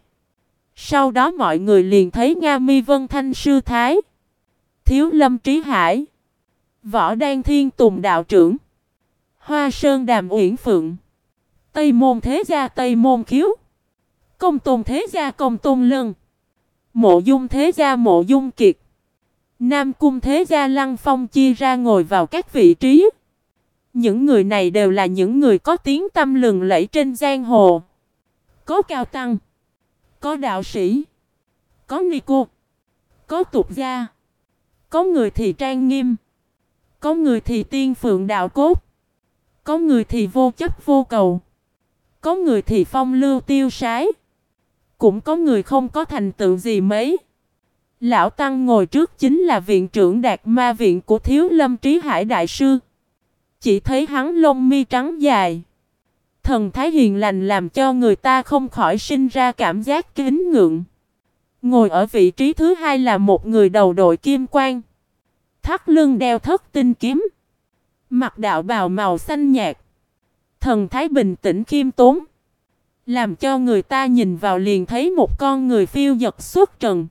Sau đó mọi người liền thấy Nga Mi Vân Thanh sư thái, Thiếu Lâm Trí Hải, Võ Đan Thiên Tùng đạo trưởng, Hoa Sơn Đàm Uyển Phượng, Tây Môn Thế Gia Tây Môn Khiếu, Công Tôn Thế Gia Công Tôn Lân, Mộ Dung Thế Gia Mộ Dung Kiệt, Nam Cung Thế Gia Lăng Phong chia ra ngồi vào các vị trí. Những người này đều là những người có tiếng tăm lừng lẫy trên giang hồ. Có cao tăng, có đạo sĩ, có ni cô, có tục gia, có người thì trang nghiêm, có người thì tiên phượng đạo cốt, có người thì vô chấp vô cầu, có người thì phong lưu tiêu sái, cũng có người không có thành tựu gì mấy. Lão Tăng ngồi trước chính là viện trưởng Đạt Ma Viện của Thiếu Lâm Trí Hải Đại Sư. Chỉ thấy hắn lông mi trắng dài, thần thái hiền lành làm cho người ta không khỏi sinh ra cảm giác kính ngưỡng. Ngồi ở vị trí thứ hai là một người đầu đội kim quan, thắt lưng đeo thất tinh kiếm, mặc đạo bào màu xanh nhạt, thần thái bình tĩnh khiêm tốn, làm cho người ta nhìn vào liền thấy một con người phiêu dật xuất trần.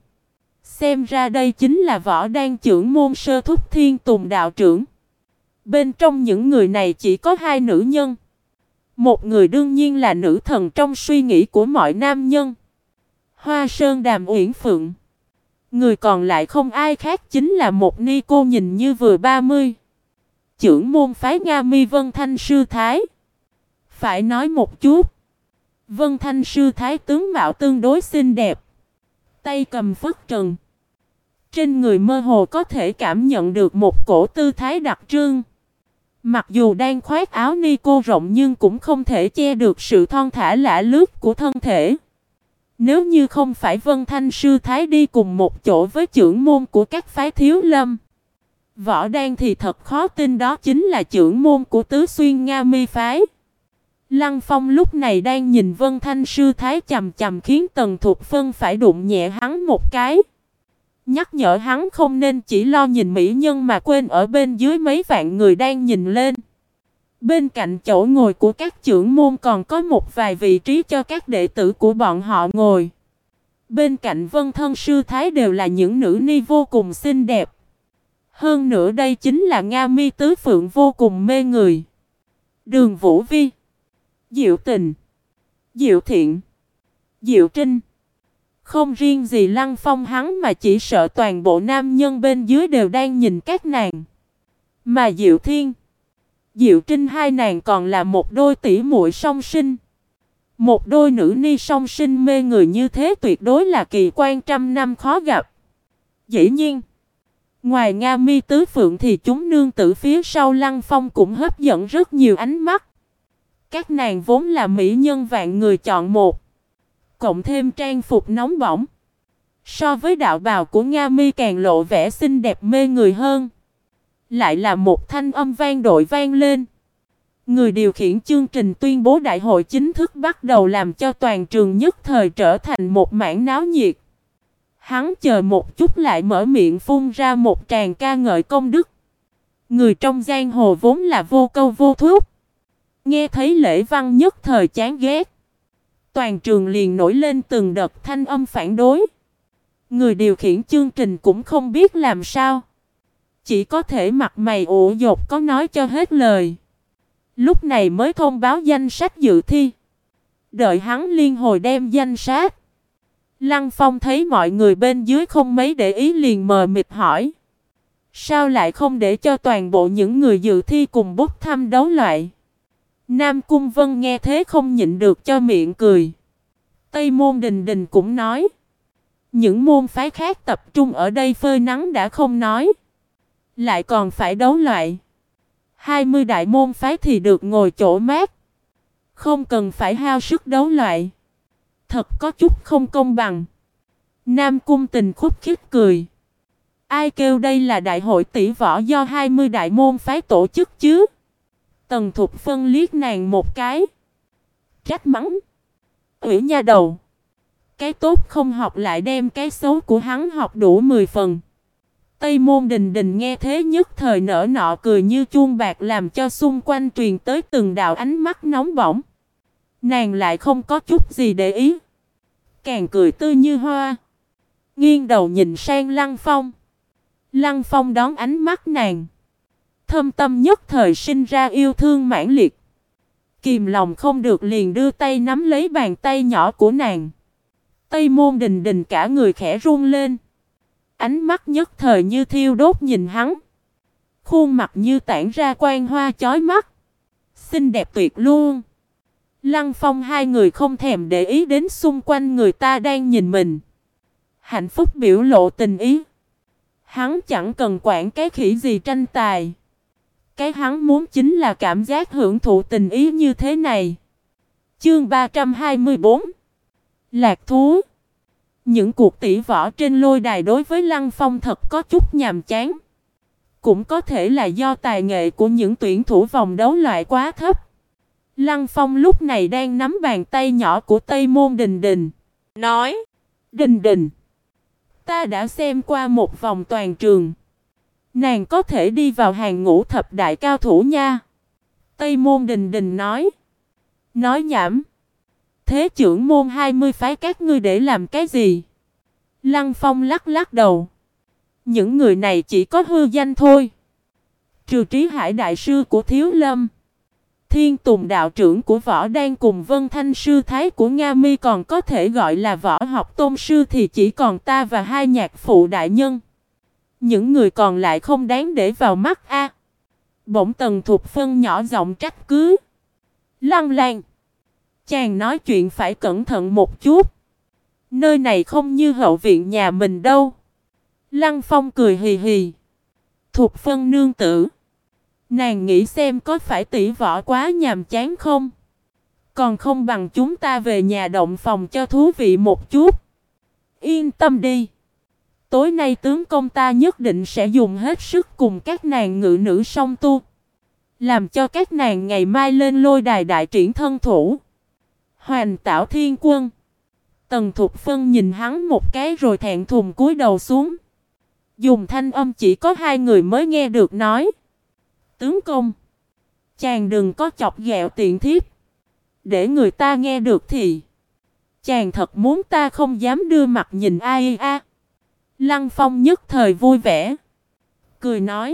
Xem ra đây chính là Võ Đan trưởng môn Sơ Thúc Thiên Tùng đạo trưởng. Bên trong những người này chỉ có hai nữ nhân. Một người đương nhiên là nữ thần trong suy nghĩ của mọi nam nhân, Hoa Sơn Đàm Uyển Phượng. Người còn lại không ai khác chính là một ni cô nhìn như vừa 30. Trưởng môn phái Nga Mi Vân Thanh sư thái. Phải nói một chút, Vân Thanh sư thái tướng mạo tương đối xinh đẹp, tay cầm phất trần, trên người mơ hồ có thể cảm nhận được một cổ tư thái đặc trưng. Mặc dù đang khoác áo ni cô rộng nhưng cũng không thể che được sự thon thả lả lướt của thân thể. Nếu như không phải Vân Thanh sư thái đi cùng một chỗ với trưởng môn của các phái Thiếu Lâm, Võ Đan thì thật khó tin đó chính là trưởng môn của Tứ Xuyên Nga Mi phái. Lăng Phong lúc này đang nhìn Vân Thanh sư thái chằm chằm khiến Tần Thục Phân phải đụng nhẹ hắn một cái, nhắc nhở hắn không nên chỉ lo nhìn mỹ nhân mà quên ở bên dưới mấy vạn người đang nhìn lên. Bên cạnh chỗ ngồi của các trưởng môn còn có một vài vị trí cho các đệ tử của bọn họ ngồi. Bên cạnh Vân Thân Sư Thái đều là những nữ ni vô cùng xinh đẹp. Hơn nữa đây chính là Nga Mi Tứ Phượng vô cùng mê người. Đường Vũ Vi, Diệu Tình, Diệu Thiện, Diệu Trinh. Không riêng gì Lăng Phong hắn mà chỉ sợ toàn bộ nam nhân bên dưới đều đang nhìn các nàng. Mà Diệu Thiên, Diệu Trinh hai nàng còn là một đôi tỷ muội song sinh. Một đôi nữ ni song sinh mê người như thế tuyệt đối là kỳ quan trăm năm khó gặp. Dĩ nhiên, ngoài Nga Mi Tứ Phượng thì chúng nương tử phía sau Lăng Phong cũng hấp dẫn rất nhiều ánh mắt. Các nàng vốn là mỹ nhân vạn người chọn một, cộng thêm trang phục nóng bỏng, so với đạo bào của Nga Mi càng lộ vẻ xinh đẹp mê người hơn. Lại là một thanh âm vang dội vang lên. Người điều khiển chương trình tuyên bố đại hội chính thức bắt đầu, làm cho toàn trường nhất thời trở thành một mảng náo nhiệt. Hắn chờ một chút lại mở miệng phun ra một tràng ca ngợi công đức. Người trong giang hồ vốn là vô câu vô thúc. Nghe thấy lễ văn nhất thời chán ghét. Toàn trường liền nổi lên từng đợt thanh âm phản đối. Người điều khiển chương trình cũng không biết làm sao. Chỉ có thể mặt mày ủ dột có nói cho hết lời. Lúc này mới thông báo danh sách dự thi. Đợi hắn liên hồi đem danh sách. Lăng Phong thấy mọi người bên dưới không mấy để ý liền mờ mịt hỏi. Sao lại không để cho toàn bộ những người dự thi cùng bốc thăm đấu loại? Nam Cung Vân nghe thế không nhịn được cho miệng cười. Tây Môn Đình Đình cũng nói. Những môn phái khác tập trung ở đây phơi nắng đã không nói. Lại còn phải đấu loại. 20 đại môn phái thì được ngồi chỗ mát. Không cần phải hao sức đấu loại. Thật có chút không công bằng. Nam Cung Tình khúc khích cười. Ai kêu đây là đại hội tỷ võ do 20 đại môn phái tổ chức chứ? Tần Thục Phân liếc nàng một cái. Trách mắng. Ủy nha đầu. Cái tốt không học lại đem cái xấu của hắn học đủ 10 phần. Tây Môn Đình Đình nghe thế nhất thời nở nọ cười như chuông bạc, làm cho xung quanh truyền tới từng đạo ánh mắt nóng bỏng. Nàng lại không có chút gì để ý. Càng cười tươi như hoa. Nghiêng đầu nhìn sang Lăng Phong. Lăng Phong đón ánh mắt nàng. Thâm tâm nhất thời sinh ra yêu thương mãnh liệt. Kìm lòng không được liền đưa tay nắm lấy bàn tay nhỏ của nàng. Tây Môn Đình Đình cả người khẽ run lên. Ánh mắt nhất thời như thiêu đốt nhìn hắn. Khuôn mặt như tản ra quang hoa chói mắt. Xinh đẹp tuyệt luôn. Lăng Phong hai người không thèm để ý đến xung quanh người ta đang nhìn mình. Hạnh phúc biểu lộ tình ý. Hắn chẳng cần quản cái khỉ gì tranh tài. Cái hắn muốn chính là cảm giác hưởng thụ tình ý như thế này. Chương 324 Lạc thú. Những cuộc tỷ võ trên lôi đài đối với Lăng Phong thật có chút nhàm chán. Cũng có thể là do tài nghệ của những tuyển thủ vòng đấu loại quá thấp. Lăng Phong lúc này đang nắm bàn tay nhỏ của Tây Môn Đình Đình. Nói, Đình Đình, ta đã xem qua một vòng toàn trường. Nàng có thể đi vào hàng ngũ thập đại cao thủ nha. Tây Môn Đình Đình nói. Nói nhảm. Thế trưởng môn 20 phái các ngươi để làm cái gì? Lăng Phong lắc lắc đầu. Những người này chỉ có hư danh thôi. Trừ Trí Hải đại sư của Thiếu Lâm, Thiên Tùng đạo trưởng của Võ Đan cùng Vân Thanh sư thái của Nga Mi còn có thể gọi là võ học tôn sư thì chỉ còn ta và hai nhạc phụ đại nhân. Những người còn lại không đáng để vào mắt a. Bỗng Tần Thục Phân nhỏ giọng trách cứ. Lăng Lan, chàng nói chuyện phải cẩn thận một chút. Nơi này không như hậu viện nhà mình đâu. Lăng Phong cười hì hì. Thục Phân nương tử, nàng nghĩ xem có phải tỷ võ quá nhàm chán không? Còn không bằng chúng ta về nhà động phòng cho thú vị một chút. Yên tâm đi. Tối nay tướng công ta nhất định sẽ dùng hết sức cùng các nàng ngự nữ song tu. Làm cho các nàng ngày mai lên lôi đài đại triển thân thủ. Hoành Tảo Thiên Quân. Tần Thục Phân nhìn hắn một cái rồi thẹn thùng cúi đầu xuống. Dùng thanh âm chỉ có hai người mới nghe được nói. Tướng công, Chàng đừng có chọc ghẹo tiện thiếp. Để người ta nghe được thì chàng thật muốn ta không dám đưa mặt nhìn ai a. Lăng Phong nhất thời vui vẻ, cười nói: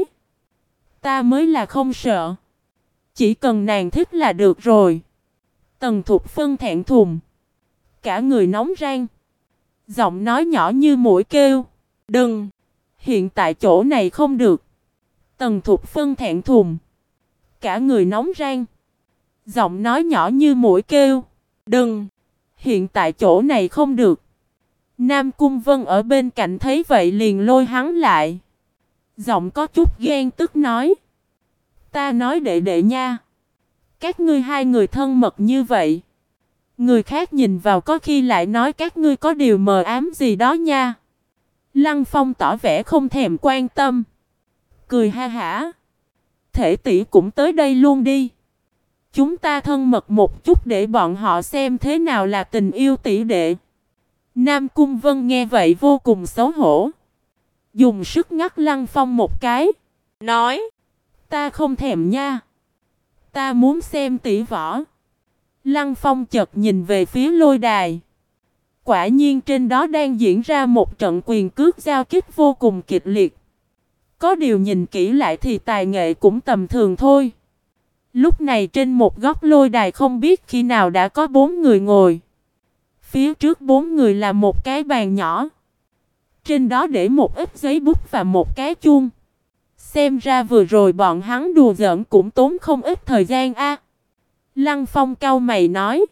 ta mới là không sợ. Chỉ cần nàng thích là được rồi. Tần Thục Phân thẹn thùng, cả người nóng rang, giọng nói nhỏ như muỗi kêu: đừng, hiện tại chỗ này không được. Tần Thục Phân thẹn thùng, cả người nóng rang, giọng nói nhỏ như muỗi kêu: đừng, hiện tại chỗ này không được. Nam Cung Vân ở bên cạnh thấy vậy liền lôi hắn lại, giọng có chút ghen tức nói: ta nói đệ đệ nha, các ngươi hai người thân mật như vậy, người khác nhìn vào có khi lại nói các ngươi có điều mờ ám gì đó nha. Lăng Phong tỏ vẻ không thèm quan tâm, cười ha hả: thể tỷ cũng tới đây luôn đi. Chúng ta thân mật một chút để bọn họ xem thế nào là tình yêu tỷ đệ. Nam Cung Vân nghe vậy vô cùng xấu hổ, dùng sức ngắt Lăng Phong một cái, nói: ta không thèm nha, ta muốn xem tỷ võ. Lăng Phong chợt nhìn về phía lôi đài. Quả nhiên trên đó đang diễn ra một trận quyền cước giao kích vô cùng kịch liệt. Có điều nhìn kỹ lại thì tài nghệ cũng tầm thường thôi. Lúc này trên một góc lôi đài không biết khi nào đã có 4 người ngồi. Phía trước 4 người là một cái bàn nhỏ, trên đó để một ít giấy bút và một cái chuông. Xem ra vừa rồi bọn hắn đùa giỡn cũng tốn không ít thời gian a. Lăng Phong cau mày nói: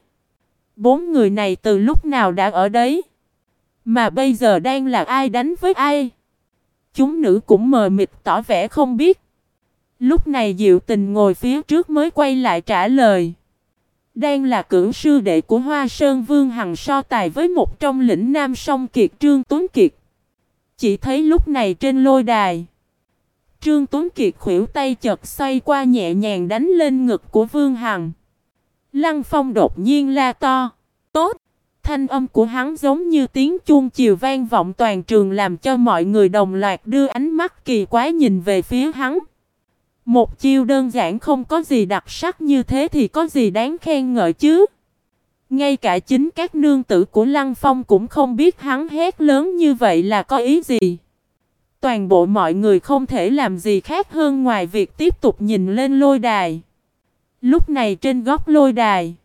4 người này từ lúc nào đã ở đấy? Mà bây giờ đang là ai đánh với ai? Chúng nữ cũng mờ mịt tỏ vẻ không biết. Lúc này Diệu Tình ngồi phía trước mới quay lại trả lời: đang là cưỡng sư đệ của Hoa Sơn Vương Hằng so tài với một trong lĩnh Nam Song Kiệt Trương Tuấn Kiệt. Chỉ thấy lúc này trên lôi đài, Trương Tuấn Kiệt khuỷu tay chợt xoay qua nhẹ nhàng đánh lên ngực của Vương Hằng. Lăng Phong đột nhiên la to: tốt! Thanh âm của hắn giống như tiếng chuông chiều vang vọng toàn trường, làm cho mọi người đồng loạt đưa ánh mắt kỳ quái nhìn về phía hắn. Một chiêu đơn giản không có gì đặc sắc như thế thì có gì đáng khen ngợi chứ? Ngay cả chính các nương tử của Lăng Phong cũng không biết hắn hét lớn như vậy là có ý gì. Toàn bộ mọi người không thể làm gì khác hơn ngoài việc tiếp tục nhìn lên lôi đài. Lúc này trên góc lôi đài,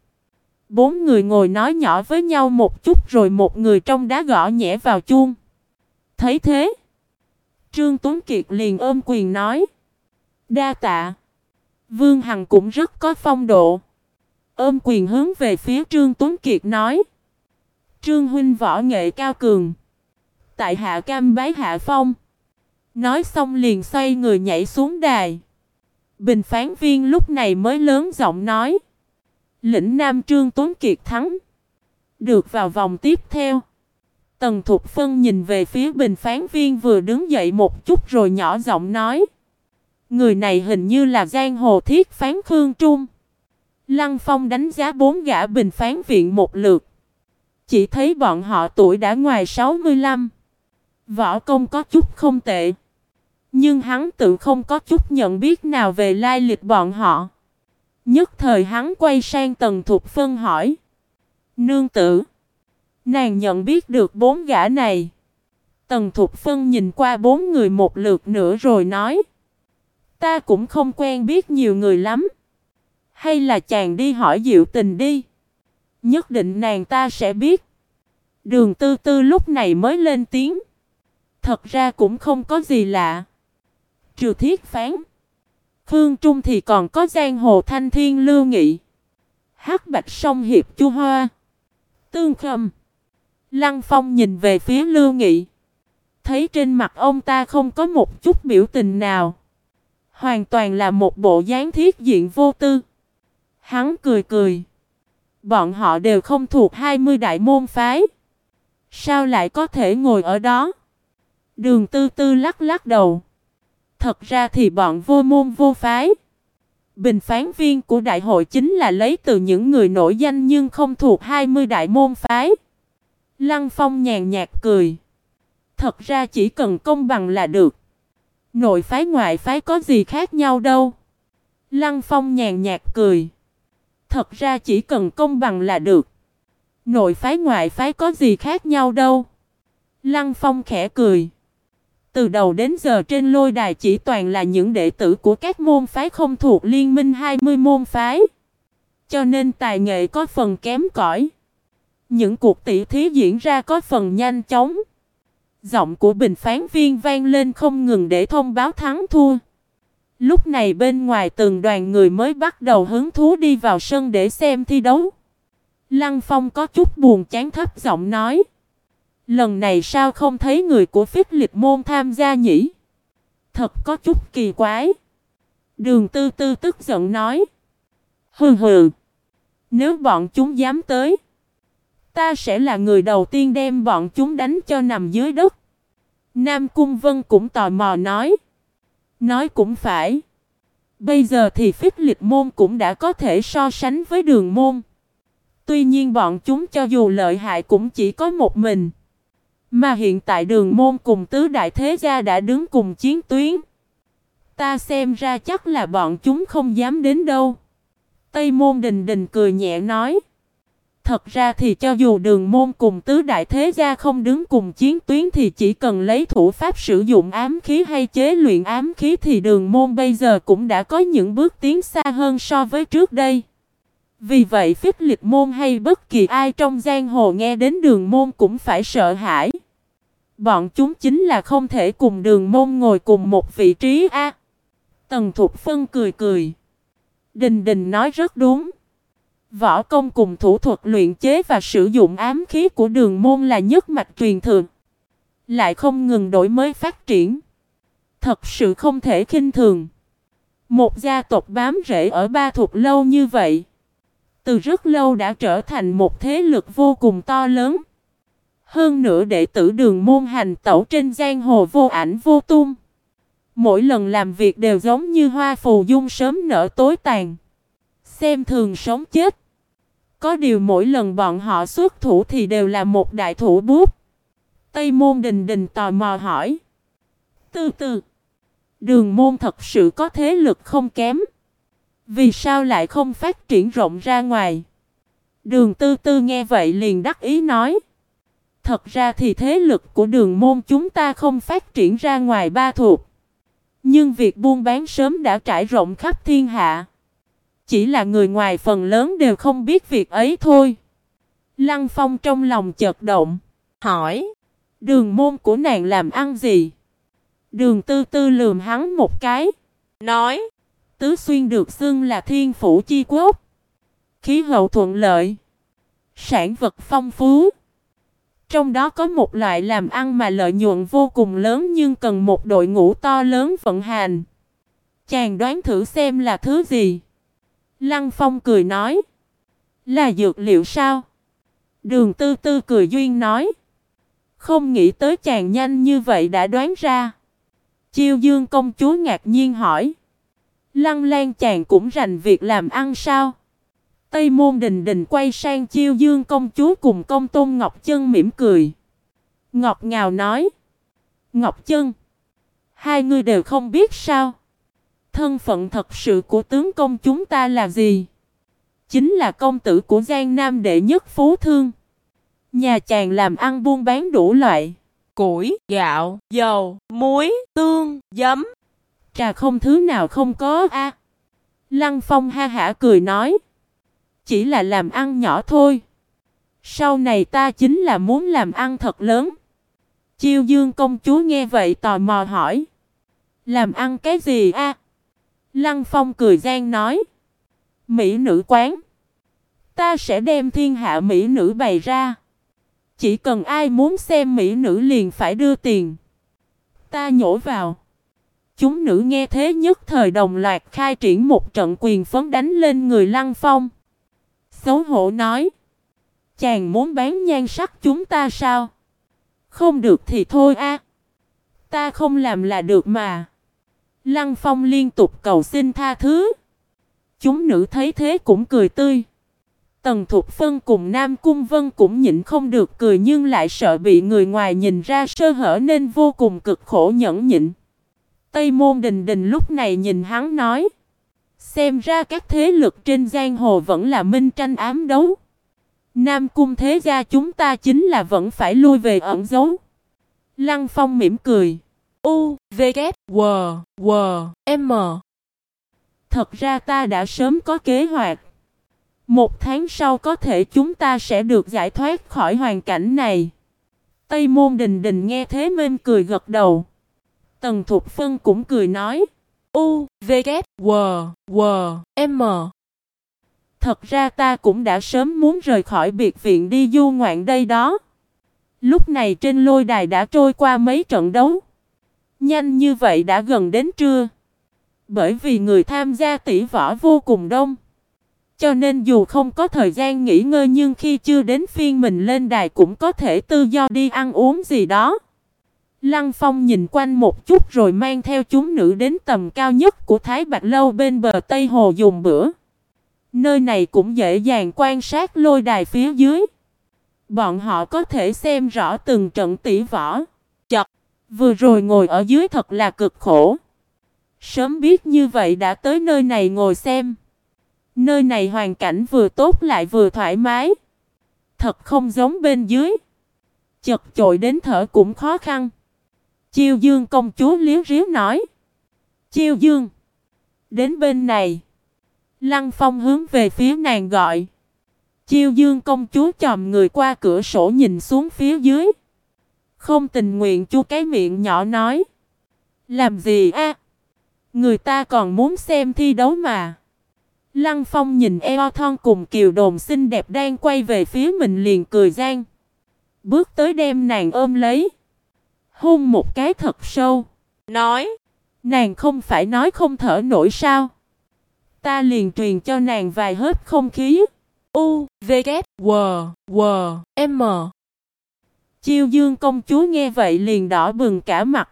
4 người ngồi nói nhỏ với nhau một chút rồi một người trong đá gõ nhẹ vào chuông. Thấy thế, Trương Tuấn Kiệt liền ôm quyền nói: đa tạ. Vương Hằng cũng rất có phong độ, ôm quyền hướng về phía Trương Tuấn Kiệt nói: Trương huynh võ nghệ cao cường, tại hạ cam bái hạ phong. Nói xong liền xoay người nhảy xuống đài. Bình phán viên lúc này mới lớn giọng nói: lĩnh Nam Trương Tuấn Kiệt thắng, được vào vòng tiếp theo. Tần Thục Phân nhìn về phía bình phán viên vừa đứng dậy một chút rồi nhỏ giọng nói: người này hình như là giang hồ thiết phán Khương Trung. Lăng Phong đánh giá 4 gã bình phán viện một lượt, chỉ thấy bọn họ tuổi đã ngoài 65, võ công có chút không tệ, nhưng hắn tự không có chút nhận biết nào về lai lịch bọn họ. Nhất thời hắn quay sang Tần Thục Phân hỏi: nương tử, nàng nhận biết được 4 gã này? Tần Thục Phân nhìn qua 4 người một lượt nữa rồi nói: ta cũng không quen biết nhiều người lắm. Hay là chàng đi hỏi Diệu Tình đi, nhất định nàng ta sẽ biết. Đường Tư Tư lúc này mới lên tiếng: thật ra cũng không có gì lạ. Trừ thiết phán Khương Trung thì còn có giang hồ Thanh Thiên Lưu Nghị, Hắc Bạch Song Hiệp Chu Hoa, Tương Khâm. Lăng Phong nhìn về phía Lưu Nghị, thấy trên mặt ông ta không có một chút biểu tình nào, hoàn toàn là một bộ dáng thiết diện vô tư. Hắn cười cười: bọn họ đều không thuộc 20 đại môn phái, sao lại có thể ngồi ở đó? Đường Tư Tư lắc lắc đầu: thật ra thì bọn vô môn vô phái. Bình phán viên của đại hội chính là lấy từ những người nổi danh nhưng không thuộc 20 đại môn phái. Lăng Phong nhàn nhạt cười: thật ra chỉ cần công bằng là được. Nội phái ngoại phái có gì khác nhau đâu. Lăng Phong nhàn nhạt cười. Thật ra chỉ cần công bằng là được. Nội phái ngoại phái có gì khác nhau đâu. Lăng Phong khẽ cười. Từ đầu đến giờ trên lôi đài chỉ toàn là những đệ tử của các môn phái không thuộc liên minh 20 môn phái. Cho nên tài nghệ có phần kém cỏi. Những cuộc tỷ thí diễn ra có phần nhanh chóng. Giọng của bình phán viên vang lên không ngừng để thông báo thắng thua. Lúc này bên ngoài từng đoàn người mới bắt đầu hứng thú đi vào sân để xem thi đấu. Lăng Phong có chút buồn chán thấp giọng nói. Lần này sao không thấy người của Phích Lịch môn tham gia nhỉ? Thật có chút kỳ quái. Đường Tư Tư tức giận nói. Hừ hừ. Nếu bọn chúng dám tới, ta sẽ là người đầu tiên đem bọn chúng đánh cho nằm dưới đất. Nam Cung Vân cũng tò mò nói. Nói cũng phải. Bây giờ thì Phích Lịch môn cũng đã có thể so sánh với Đường môn. Tuy nhiên bọn chúng cho dù lợi hại cũng chỉ có một mình. Mà hiện tại Đường môn cùng tứ đại thế gia đã đứng cùng chiến tuyến. Ta xem ra chắc là bọn chúng không dám đến đâu. Tây Môn Đình Đình cười nhẹ nói. Thật ra thì cho dù Đường môn cùng tứ đại thế gia không đứng cùng chiến tuyến thì chỉ cần lấy thủ pháp sử dụng ám khí hay chế luyện ám khí thì Đường môn bây giờ cũng đã có những bước tiến xa hơn so với trước đây. Vì vậy Phích Lịch môn hay bất kỳ ai trong giang hồ nghe đến Đường môn cũng phải sợ hãi. Bọn chúng chính là không thể cùng Đường môn ngồi cùng một vị trí a. Tần Thục Phân cười cười. Đình Đình nói rất đúng. Võ công cùng thủ thuật luyện chế và sử dụng ám khí của Đường môn là nhất mạch truyền thừa. Lại không ngừng đổi mới phát triển. Thật sự không thể khinh thường. Một gia tộc bám rễ ở Ba Thục lâu như vậy. Từ rất lâu đã trở thành một thế lực vô cùng to lớn. Hơn nữa đệ tử Đường môn hành tẩu trên giang hồ vô ảnh vô tung. Mỗi lần làm việc đều giống như hoa phù dung sớm nở tối tàn. Xem thường sống chết. Có điều mỗi lần bọn họ xuất thủ thì đều là một đại thủ bút. Tây Môn Đình Đình tò mò hỏi. Từ từ. Đường môn thật sự có thế lực không kém. Vì sao lại không phát triển rộng ra ngoài? Đường Tư Tư nghe vậy liền đắc ý nói. Thật ra thì thế lực của Đường môn chúng ta không phát triển ra ngoài Ba Thục. Nhưng việc buôn bán sớm đã trải rộng khắp thiên hạ. Chỉ là người ngoài phần lớn đều không biết việc ấy thôi. Lăng Phong trong lòng chợt động. Hỏi. Đường môn của nàng làm ăn gì? Đường Tư Tư lườm hắn một cái. Nói. Tứ Xuyên được xưng là thiên phủ chi quốc. Khí hậu thuận lợi. Sản vật phong phú. Trong đó có một loại làm ăn mà lợi nhuận vô cùng lớn nhưng cần một đội ngũ to lớn vận hành. Chàng đoán thử xem là thứ gì? Lăng Phong cười nói. Là dược liệu sao? Đường Tư Tư cười duyên nói. Không nghĩ tới chàng nhanh như vậy đã đoán ra. Chiêu Dương công chúa ngạc nhiên hỏi. Lăng Lan chàng cũng rành việc làm ăn sao? Tây Môn Đình Đình quay sang Chiêu Dương công chúa cùng Công Tôn Ngọc Chân mỉm cười. Ngọt ngào nói. Ngọc Chân, hai người đều không biết sao? Thân phận thật sự của tướng công chúng ta là gì? Chính là công tử của Giang Nam đệ nhất phú thương. Nhà chàng làm ăn buôn bán đủ loại. Củi, gạo, dầu, muối, tương, giấm. Trà không thứ nào không có a. Lăng Phong ha hả cười nói. Chỉ là làm ăn nhỏ thôi. Sau này ta chính là muốn làm ăn thật lớn. Chiêu Dương công chúa nghe vậy tò mò hỏi. Làm ăn cái gì a? Lăng Phong cười gian nói. Mỹ nữ quán. Ta sẽ đem thiên hạ mỹ nữ bày ra. Chỉ cần ai muốn xem mỹ nữ liền phải đưa tiền. Ta nhổ vào. Chúng nữ nghe thế nhất thời đồng loạt khai triển một trận quyền phấn đánh lên người Lăng Phong. Xấu hổ nói. Chàng muốn bán nhan sắc chúng ta sao? Không được thì thôi a. Ta không làm là được mà. Lăng Phong liên tục cầu xin tha thứ. Chúng nữ thấy thế cũng cười tươi. Tần Thục Phân cùng Nam Cung Vân cũng nhịn không được cười nhưng lại sợ bị người ngoài nhìn ra sơ hở nên vô cùng cực khổ nhẫn nhịn. Tây Môn Đình Đình lúc này nhìn hắn nói. Xem ra các thế lực trên giang hồ vẫn là minh tranh ám đấu. Nam Cung thế gia chúng ta chính là vẫn phải lui về ẩn giấu. Lăng Phong mỉm cười. U, V, K, W, W, M. Thật ra ta đã sớm có kế hoạch. 1 tháng sau có thể chúng ta sẽ được giải thoát khỏi hoàn cảnh này. Tây Môn Đình Đình nghe thế mên cười gật đầu. Tần Thục Phân cũng cười nói. U, V, K, W, W, M. Thật ra ta cũng đã sớm muốn rời khỏi biệt viện đi du ngoạn đây đó. Lúc này trên lôi đài đã trôi qua mấy trận đấu. Nhanh như vậy đã gần đến trưa. Bởi vì người tham gia tỷ võ vô cùng đông. Cho nên dù không có thời gian nghỉ ngơi nhưng khi chưa đến phiên mình lên đài cũng có thể tự do đi ăn uống gì đó. Lăng Phong nhìn quanh một chút rồi mang theo chúng nữ đến tầm cao nhất của Thái Bạch Lâu bên bờ Tây Hồ dùng bữa. Nơi này cũng dễ dàng quan sát lôi đài phía dưới. Bọn họ có thể xem rõ từng trận tỷ võ. Chật, vừa rồi ngồi ở dưới thật là cực khổ. Sớm biết như vậy đã tới nơi này ngồi xem. Nơi này hoàn cảnh vừa tốt lại vừa thoải mái. Thật không giống bên dưới. Chật chội đến thở cũng khó khăn. Chiêu Dương công chúa liếu riếu nói. Chiêu Dương, đến bên này. Lăng Phong hướng về phía nàng gọi. Chiêu Dương công chúa chòm người qua cửa sổ nhìn xuống phía dưới. Không tình nguyện chu cái miệng nhỏ nói. Làm gì a? Người ta còn muốn xem thi đấu mà. Lăng Phong nhìn eo thon cùng kiều đồn xinh đẹp đang quay về phía mình liền cười gian. Bước tới đem nàng ôm lấy. Hôn một cái thật sâu. Nói. Nàng không phải nói không thở nổi sao? Ta liền truyền cho nàng vài hớp không khí. U, V, K, W, W, M. Chiêu Dương công chúa nghe vậy liền đỏ bừng cả mặt.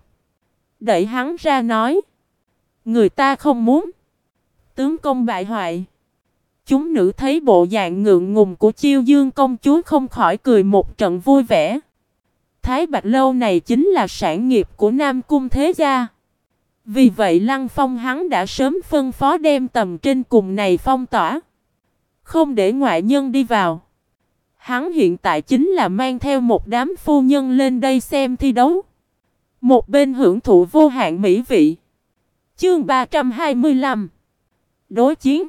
Đẩy hắn ra nói. Người ta không muốn. Tướng công bại hoại. Chúng nữ thấy bộ dạng ngượng ngùng của Chiêu Dương công chúa không khỏi cười một trận vui vẻ. Thái Bạch Lâu này chính là sản nghiệp của Nam Cung thế gia. Vì vậy Lăng Phong hắn đã sớm phân phó đem tầm trên cùng này phong tỏa. Không để ngoại nhân đi vào. Hắn hiện tại chính là mang theo một đám phu nhân lên đây xem thi đấu. Một bên hưởng thụ vô hạn mỹ vị. Chương 325. Đối chiến.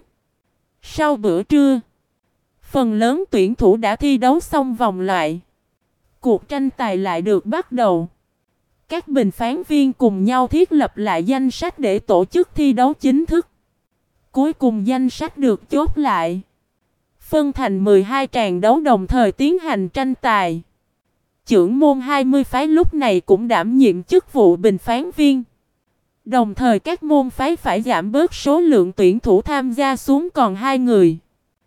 Sau bữa trưa, phần lớn tuyển thủ đã thi đấu xong vòng loại. Cuộc tranh tài lại được bắt đầu. Các bình phán viên cùng nhau thiết lập lại danh sách để tổ chức thi đấu chính thức. Cuối cùng danh sách được chốt lại. Phân thành 12 tràng đấu đồng thời tiến hành tranh tài. Chưởng môn 20 phái lúc này cũng đảm nhiệm chức vụ bình phán viên. Đồng thời các môn phái phải giảm bớt số lượng tuyển thủ tham gia xuống còn 2 người.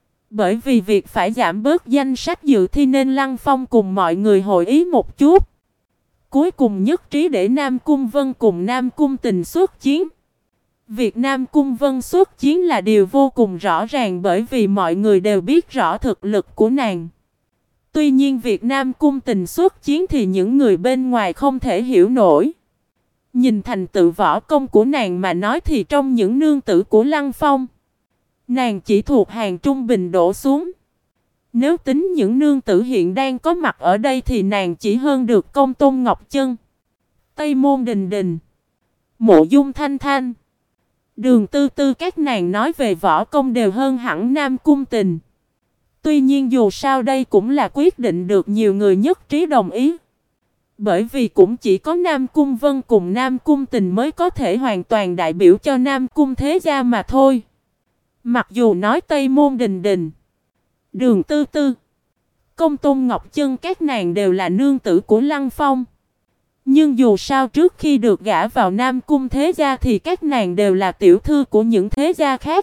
Bởi vì việc phải giảm bớt danh sách dự thi nên Lăng Phong cùng mọi người hội ý một chút. Cuối cùng nhất trí để Nam Cung Vân cùng Nam Cung Tình xuất chiến. Việc Nam Cung Vân xuất chiến là điều vô cùng rõ ràng bởi vì mọi người đều biết rõ thực lực của nàng. Tuy nhiên việc Nam Cung Tình xuất chiến thì những người bên ngoài không thể hiểu nổi. Nhìn thành tựu võ công của nàng mà nói thì trong những nương tử của Lăng Phong, nàng chỉ thuộc hàng trung bình đổ xuống. Nếu tính những nương tử hiện đang có mặt ở đây thì nàng chỉ hơn được Công Tôn Ngọc Chân, Tây Môn Đình Đình, Mộ Dung Thanh Thanh, Đường Tư Tư, các nàng nói về võ công đều hơn hẳn Nam Cung Tình. Tuy nhiên dù sao đây cũng là quyết định được nhiều người nhất trí đồng ý. Bởi vì cũng chỉ có Nam Cung Vân cùng Nam Cung Tình mới có thể hoàn toàn đại biểu cho Nam Cung thế gia mà thôi. Mặc dù nói Tây Môn Đình Đình, Đường Tư Tư, Công Tôn Ngọc Chân các nàng đều là nương tử của Lăng Phong. Nhưng dù sao trước khi được gả vào Nam Cung thế gia thì các nàng đều là tiểu thư của những thế gia khác.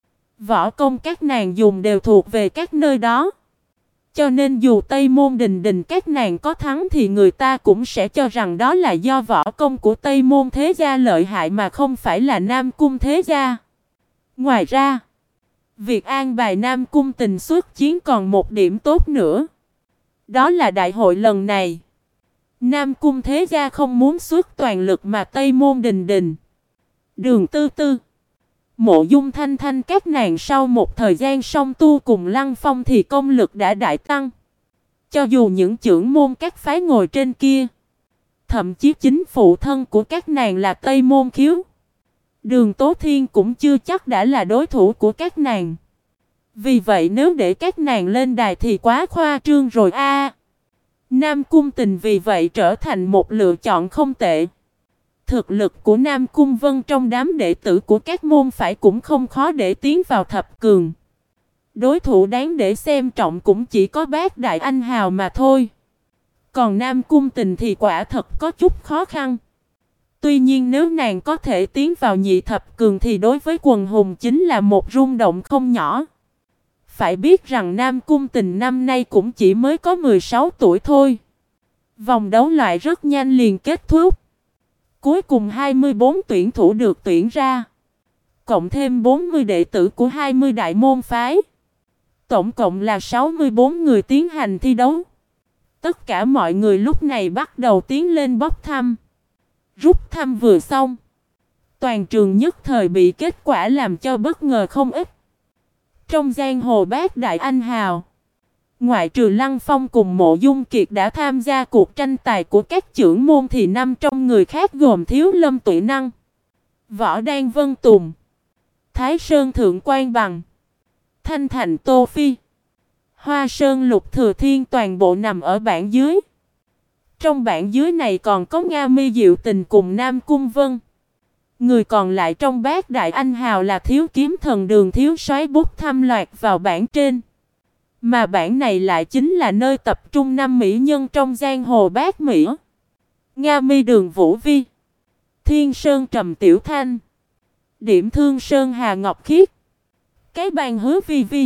Võ công các nàng dùng đều thuộc về các nơi đó. Cho nên dù Tây Môn Đình Đình các nàng có thắng thì người ta cũng sẽ cho rằng đó là do võ công của Tây Môn thế gia lợi hại mà không phải là Nam Cung thế gia. Ngoài ra, việc an bài Nam Cung Tình xuất chiến còn một điểm tốt nữa. Đó là đại hội lần này, Nam Cung thế gia không muốn xuất toàn lực mà Tây Môn Đình Đình, Đường Tư Tư, Mộ Dung Thanh Thanh các nàng sau một thời gian song tu cùng Lăng Phong thì công lực đã đại tăng. Cho dù những trưởng môn các phái ngồi trên kia, thậm chí chính phụ thân của các nàng là Tây Môn Khiếu, Đường Tố Thiên cũng chưa chắc đã là đối thủ của các nàng. Vì vậy nếu để các nàng lên đài thì quá khoa trương rồi a. Nam Cung Tình vì vậy trở thành một lựa chọn không tệ. Thực lực của Nam Cung Vân trong đám đệ tử của các môn phái cũng không khó để tiến vào thập cường. Đối thủ đáng để xem trọng cũng chỉ có Bát Đại Anh Hào mà thôi. Còn Nam Cung Tình thì quả thật có chút khó khăn. Tuy nhiên nếu nàng có thể tiến vào nhị thập cường thì đối với quần hùng chính là một rung động không nhỏ. Phải biết rằng Nam Cung Tình năm nay cũng chỉ mới có 16 tuổi thôi. Vòng đấu loại rất nhanh liền kết thúc. Cuối cùng 24 tuyển thủ được tuyển ra. Cộng thêm 40 đệ tử của 20 đại môn phái. Tổng cộng là 64 người tiến hành thi đấu. Tất cả mọi người lúc này bắt đầu tiến lên bốc thăm. Rút thăm vừa xong, toàn trường nhất thời bị kết quả làm cho bất ngờ không ít. Trong giang hồ Bát Đại Anh Hào, ngoại trừ Lăng Phong cùng Mộ Dung Kiệt đã tham gia cuộc tranh tài của các trưởng môn thì 5 trong người khác gồm Thiếu Lâm Tuệ Năng, Võ Đan Vân Tùng, Thái Sơn Thượng Quan Bằng, Thanh Thành Tô Phi, Hoa Sơn Lục Thừa Thiên toàn bộ nằm ở bảng dưới. Trong bảng dưới này còn có Nga Mi Diệu Tình cùng Nam Cung Vân. Người còn lại trong Bát Đại Anh Hào là Thiếu Kiếm Thần Đường Thiếu Soái bút thăm loạt vào bảng trên. Mà bảng này lại chính là nơi tập trung 5 mỹ nhân trong giang hồ Bát Mỹ. Nga Mi Đường Vũ Vi, Thiên Sơn Trầm Tiểu Thanh, Điểm Thương Sơn Hà Ngọc Khiết, Cái Bang Hứa Vi Vi,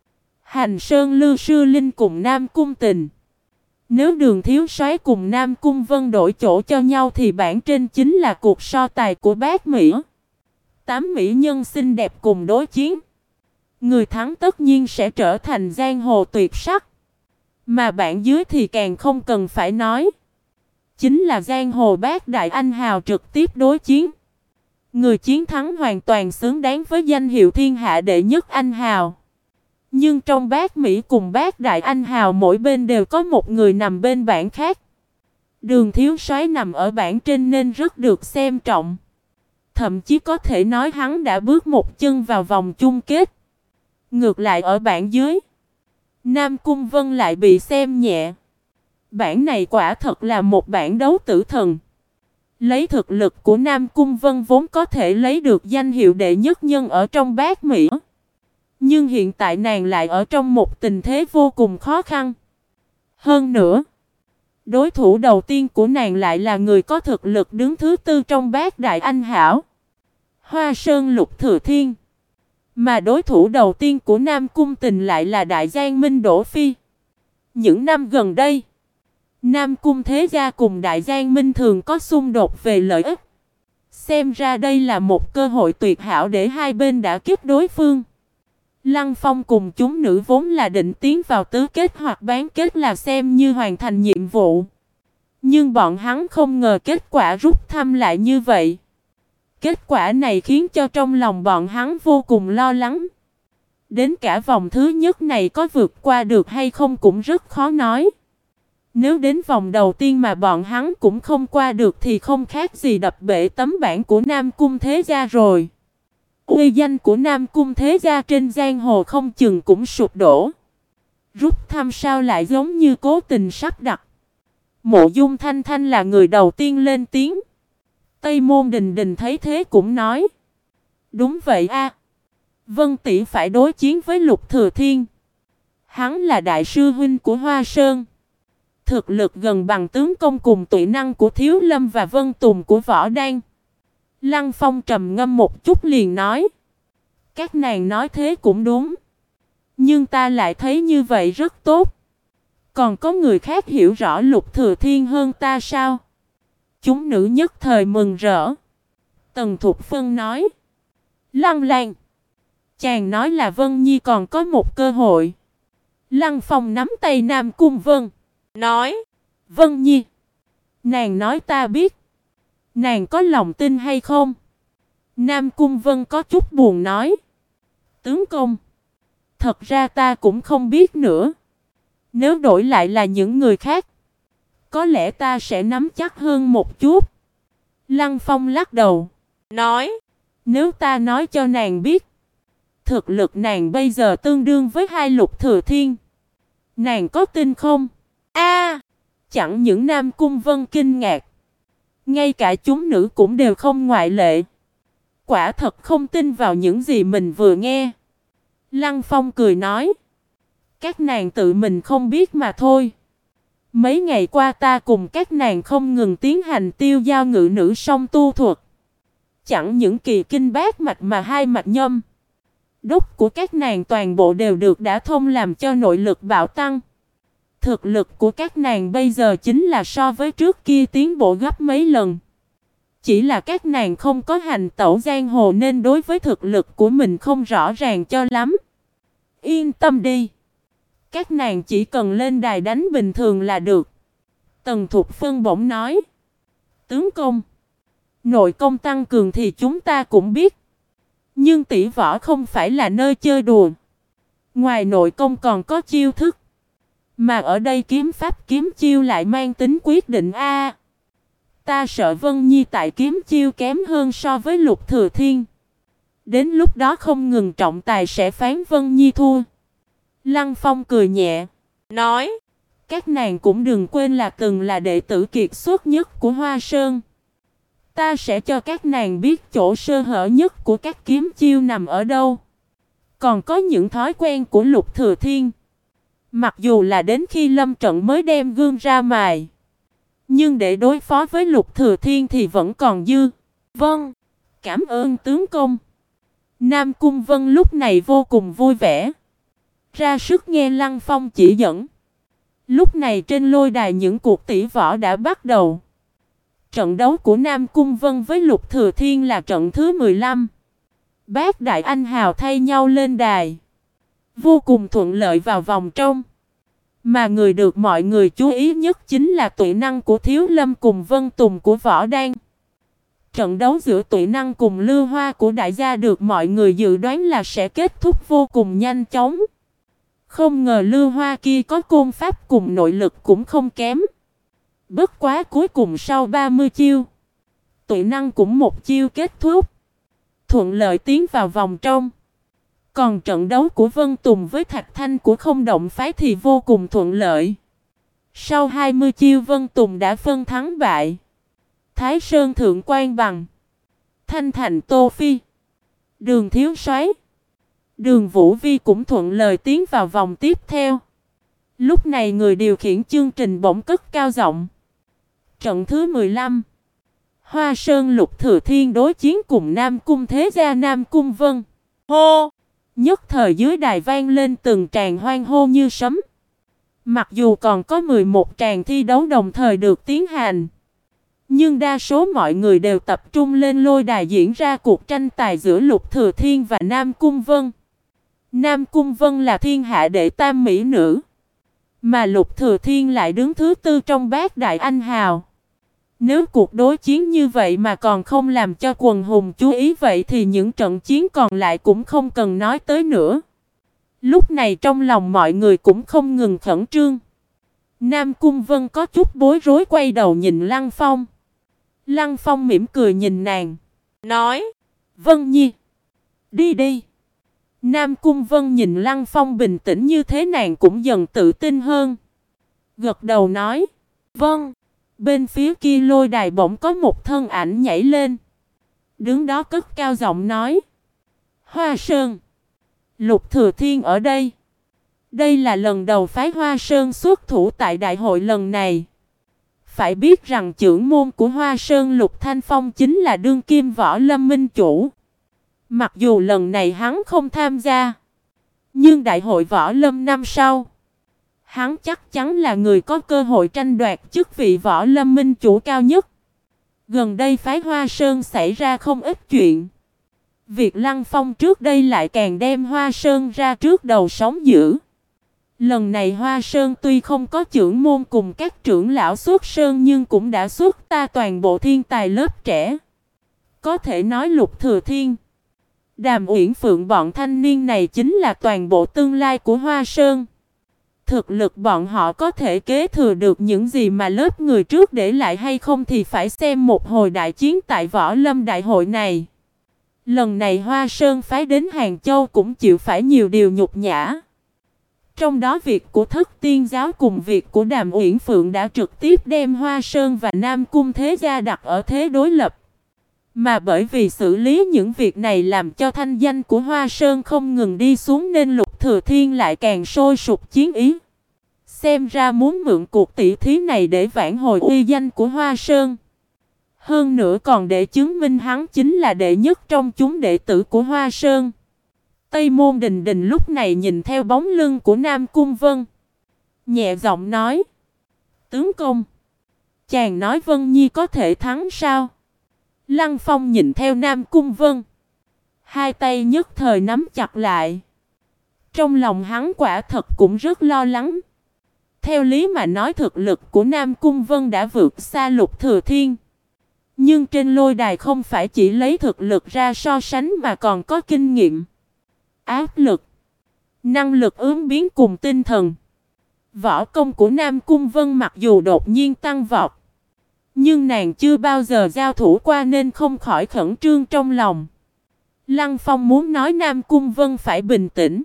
Hành Sơn Lưu Sư Linh cùng Nam Cung Tình. Nếu Đường Thiếu Soái cùng Nam Cung Vân đổi chỗ cho nhau thì bảng trên chính là cuộc so tài của Bát Mỹ. 8 mỹ nhân xinh đẹp cùng đối chiến. Người thắng tất nhiên sẽ trở thành giang hồ tuyệt sắc. Mà bảng dưới thì càng không cần phải nói. Chính là giang hồ Bát Đại Anh Hào trực tiếp đối chiến. Người chiến thắng hoàn toàn xứng đáng với danh hiệu thiên hạ đệ nhất Anh Hào. Nhưng trong Bát Mỹ cùng Bát Đại Anh Hào mỗi bên đều có một người nằm bên bảng khác. Đường Thiếu Soái nằm ở bảng trên nên rất được xem trọng. Thậm chí có thể nói hắn đã bước một chân vào vòng chung kết. Ngược lại ở bảng dưới, Nam Cung Vân lại bị xem nhẹ. Bảng này quả thật là một bảng đấu tử thần. Lấy thực lực của Nam Cung Vân vốn có thể lấy được danh hiệu đệ nhất nhân ở trong Bát Mỹ. Nhưng hiện tại nàng lại ở trong một tình thế vô cùng khó khăn. Hơn nữa, đối thủ đầu tiên của nàng lại là người có thực lực đứng thứ tư trong Bát Đại Anh Hảo, Hoa Sơn Lục Thừa Thiên. Mà đối thủ đầu tiên của Nam Cung Tình lại là Đại Giang Minh Đỗ Phi. Những năm gần đây, Nam Cung Thế Gia cùng Đại Giang Minh thường có xung đột về lợi ích. Xem ra đây là một cơ hội tuyệt hảo để hai bên đả kích đối phương. Lăng Phong cùng chúng nữ vốn là định tiến vào tứ kết hoặc bán kết là xem như hoàn thành nhiệm vụ. Nhưng bọn hắn không ngờ kết quả rút thăm lại như vậy. Kết quả này khiến cho trong lòng bọn hắn vô cùng lo lắng. Đến cả vòng thứ nhất này có vượt qua được hay không cũng rất khó nói. Nếu đến vòng đầu tiên mà bọn hắn cũng không qua được thì không khác gì đập bể tấm bảng của Nam Cung Thế Gia rồi. Uy danh của Nam Cung Thế Gia trên giang hồ không chừng cũng sụp đổ. Rút thăm sao lại giống như cố tình sắp đặt. Mộ Dung Thanh Thanh là người đầu tiên lên tiếng. Tây Môn Đình Đình thấy thế cũng nói. Đúng vậy a, Vân tỷ phải đối chiến với Lục Thừa Thiên. Hắn là đại sư huynh của Hoa Sơn. Thực lực gần bằng tướng công cùng tuệ năng của Thiếu Lâm và Vân Tùng của Võ Đan. Lăng Phong trầm ngâm một chút liền nói. Các nàng nói thế cũng đúng. Nhưng ta lại thấy như vậy rất tốt. Còn có người khác hiểu rõ Lục Thừa Thiên hơn ta sao? Chúng nữ nhất thời mừng rỡ. Tần Thục Phân nói. Lăng Lan, chàng nói là Vân Nhi còn có một cơ hội. Lăng Phong nắm tay Nam Cung Vân, nói. Vân Nhi, nàng nói ta biết. Nàng có lòng tin hay không? Nam Cung Vân có chút buồn nói. Tướng công, thật ra ta cũng không biết nữa. Nếu đổi lại là những người khác, có lẽ ta sẽ nắm chắc hơn một chút. Lăng Phong lắc đầu, nói. Nếu ta nói cho nàng biết, thực lực nàng bây giờ tương đương với 2 Lục Thừa Thiên, nàng có tin không? A, Chẳng những Nam Cung Vân kinh ngạc, ngay cả chúng nữ cũng đều không ngoại lệ. Quả thật không tin vào những gì mình vừa nghe. Lăng Phong cười nói, các nàng tự mình không biết mà thôi. Mấy ngày qua ta cùng các nàng không ngừng tiến hành tiêu giao ngự nữ song tu thuật. Chẳng những kỳ kinh bát mạch mà 2 mạch nhâm đúc của các nàng toàn bộ đều được đã thông, làm cho nội lực bạo tăng. Thực lực của các nàng bây giờ chính là so với trước kia tiến bộ gấp mấy lần. Chỉ là các nàng không có hành tẩu giang hồ nên đối với thực lực của mình không rõ ràng cho lắm. Yên tâm đi, các nàng chỉ cần lên đài đánh bình thường là được. Tần Thục Phân bỗng nói, tướng công, nội công tăng cường thì chúng ta cũng biết. Nhưng tỷ võ không phải là nơi chơi đùa. Ngoài nội công còn có chiêu thức. Mà ở đây kiếm pháp kiếm chiêu lại mang tính quyết định a. Ta sợ Vân Nhi tại kiếm chiêu kém hơn so với Lục Thừa Thiên. Đến lúc đó không ngừng trọng tài sẽ phán Vân Nhi thua. Lăng Phong cười nhẹ, nói. các nàng cũng đừng quên là từng là đệ tử kiệt xuất nhất của Hoa Sơn. Ta sẽ cho các nàng biết chỗ sơ hở nhất của các kiếm chiêu nằm ở đâu. Còn có những thói quen của Lục Thừa Thiên, mặc dù là đến khi lâm trận mới đem gương ra mài, nhưng để đối phó với Lục Thừa Thiên thì vẫn còn dư. Vâng, cảm ơn tướng công. Nam Cung Vân lúc này vô cùng vui vẻ, ra sức nghe Lăng Phong chỉ dẫn. Lúc này trên lôi đài những cuộc tỷ võ đã bắt đầu. Trận đấu của Nam Cung Vân với Lục Thừa Thiên là trận thứ 15. Bát đại anh hào thay nhau lên đài, vô cùng thuận lợi vào vòng trong. Mà người được mọi người chú ý nhất chính là Tuệ Năng của Thiếu Lâm cùng Vân Tùng của Võ Đan. Trận đấu giữa Tuệ Năng cùng Lưu Hoa của đại gia được mọi người dự đoán là sẽ kết thúc vô cùng nhanh chóng. Không ngờ Lưu Hoa kia có côn pháp cùng nội lực cũng không kém. Bất quá cuối cùng sau 30 chiêu, Tuệ Năng cũng một chiêu kết thúc, thuận lợi tiến vào vòng trong. Còn trận đấu của Vân Tùng với Thạch Thanh của Không Động Phái thì vô cùng thuận lợi. Sau 20 chiêu Vân Tùng đã phân thắng bại. Thái Sơn Thượng Quan Bằng, Thanh Thành Tô Phi, Đường Thiếu Soái, Đường Vũ Vi cũng thuận lợi tiến vào vòng tiếp theo. Lúc này người điều khiển chương trình bỗng cất cao giọng. Trận thứ 15, Hoa Sơn Lục Thừa Thiên đối chiến cùng Nam Cung Thế Gia Nam Cung Vân. hô. Nhất thời dưới đài vang lên từng tràng hoan hô như sấm. Mặc dù còn có 11 tràng thi đấu đồng thời được tiến hành, nhưng đa số mọi người đều tập trung lên lôi đài diễn ra cuộc tranh tài giữa Lục Thừa Thiên và Nam Cung Vân. Nam Cung Vân là thiên hạ đệ tam mỹ nữ, mà Lục Thừa Thiên lại đứng thứ 4 trong bát đại anh hào. Nếu cuộc đối chiến như vậy mà còn không làm cho quần hùng chú ý vậy thì những trận chiến còn lại cũng không cần nói tới nữa. Lúc này trong lòng mọi người cũng không ngừng khẩn trương. Nam Cung Vân có chút bối rối quay đầu nhìn Lăng Phong. Lăng Phong mỉm cười nhìn nàng, nói. Vân Nhi, đi đi. Nam Cung Vân nhìn Lăng Phong bình tĩnh như thế nàng cũng dần tự tin hơn. Gật đầu nói, Vâng. Bên phía kia lôi đài bỗng có một thân ảnh nhảy lên, đứng đó cất cao giọng nói, Hoa Sơn, Lục Thừa Thiên ở đây. Đây là lần đầu phái Hoa Sơn xuất thủ tại đại hội lần này. Phải biết rằng trưởng môn của Hoa Sơn Lục Thanh Phong chính là đương kim Võ Lâm minh chủ. Mặc dù lần này hắn không tham gia, nhưng đại hội Võ Lâm năm sau, hắn chắc chắn là người có cơ hội tranh đoạt chức vị Võ Lâm minh chủ cao nhất. Gần đây phái Hoa Sơn xảy ra không ít chuyện. Việc Lăng Phong trước đây lại càng đem Hoa Sơn ra trước đầu sóng dữ. Lần này Hoa Sơn tuy không có trưởng môn cùng các trưởng lão xuất sơn nhưng cũng đã xuất ta toàn bộ thiên tài lớp trẻ. Có thể nói Lục Thừa Thiên, Đàm Uyển Phượng bọn thanh niên này chính là toàn bộ tương lai của Hoa Sơn. Thực lực bọn họ có thể kế thừa được những gì mà lớp người trước để lại hay không thì phải xem một hồi đại chiến tại Võ Lâm Đại hội này. Lần này Hoa Sơn phái đến Hàng Châu cũng chịu phải nhiều điều nhục nhã. Trong đó việc của Thất Tiên Giáo cùng việc của Đàm Uyển Phượng đã trực tiếp đem Hoa Sơn và Nam Cung Thế Gia đặt ở thế đối lập. Mà bởi vì xử lý những việc này làm cho thanh danh của Hoa Sơn không ngừng đi xuống nên Lục Thừa Thiên lại càng sôi sục chiến ý. Xem ra muốn mượn cuộc tỷ thí này để vãn hồi uy danh của Hoa Sơn. Hơn nữa còn để chứng minh hắn chính là đệ nhất trong chúng đệ tử của Hoa Sơn. Tây Môn Đình Đình lúc này nhìn theo bóng lưng của Nam Cung Vân, nhẹ giọng nói: "Tướng công, chàng nói Vân Nhi có thể thắng sao?" Lăng Phong nhìn theo Nam Cung Vân, hai tay nhất thời nắm chặt lại. Trong lòng hắn quả thật cũng rất lo lắng. Theo lý mà nói thực lực của Nam Cung Vân đã vượt xa Lục Thừa Thiên. Nhưng trên lôi đài không phải chỉ lấy thực lực ra so sánh mà còn có kinh nghiệm, áp lực, năng lực ứng biến cùng tinh thần. Võ công của Nam Cung Vân mặc dù đột nhiên tăng vọt, nhưng nàng chưa bao giờ giao thủ qua nên không khỏi khẩn trương trong lòng. Lăng Phong muốn nói Nam Cung Vân phải bình tĩnh,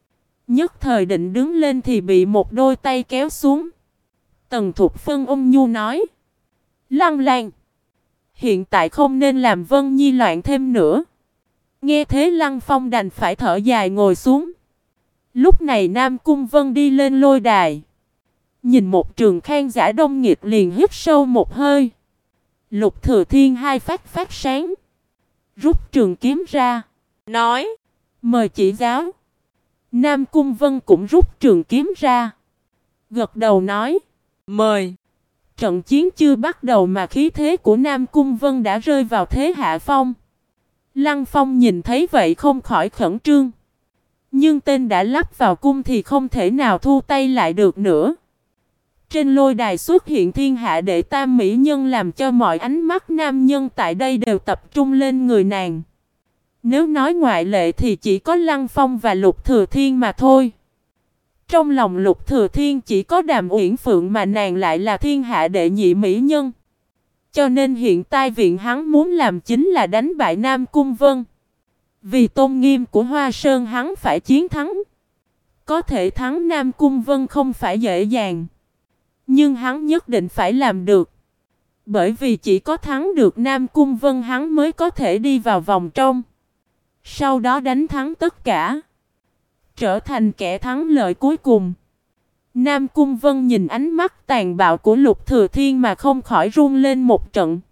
nhất thời định đứng lên thì bị một đôi tay kéo xuống. Tần Thục Phân ôm nhu nói: "Lăng Lan, hiện tại không nên làm Vân Nhi loạn thêm nữa." Nghe thế Lăng Phong đành phải thở dài ngồi xuống. Lúc này Nam Cung Vân đi lên lôi đài, nhìn một trường khang giả đông nghịt liền hít sâu một hơi. Lục Thừa Thiên hai phát sáng, rút trường kiếm ra, nói: "Mời chỉ giáo." Nam Cung Vân cũng rút trường kiếm ra, gật đầu nói: "Mời." Trận chiến chưa bắt đầu mà khí thế của Nam Cung Vân đã rơi vào thế hạ phong. Lăng Phong nhìn thấy vậy không khỏi khẩn trương. Nhưng tên đã lắp vào cung thì không thể nào thu tay lại được nữa. Trên lôi đài xuất hiện thiên hạ đệ tam mỹ nhân làm cho mọi ánh mắt nam nhân tại đây đều tập trung lên người nàng. Nếu nói ngoại lệ thì chỉ có Lăng Phong và Lục Thừa Thiên mà thôi. Trong lòng Lục Thừa Thiên chỉ có Đàm Uyển Phượng mà nàng lại là thiên hạ đệ nhị mỹ nhân. Cho nên hiện tại viện hắn muốn làm chính là đánh bại Nam Cung Vân. Vì tôn nghiêm của Hoa Sơn hắn phải chiến thắng. Có thể thắng Nam Cung Vân không phải dễ dàng, nhưng hắn nhất định phải làm được. Bởi vì chỉ có thắng được Nam Cung Vân hắn mới có thể đi vào vòng trong, sau đó đánh thắng tất cả, trở thành kẻ thắng lợi cuối cùng. Nam Cung Vân nhìn ánh mắt tàn bạo của Lục Thừa Thiên mà không khỏi run lên một trận.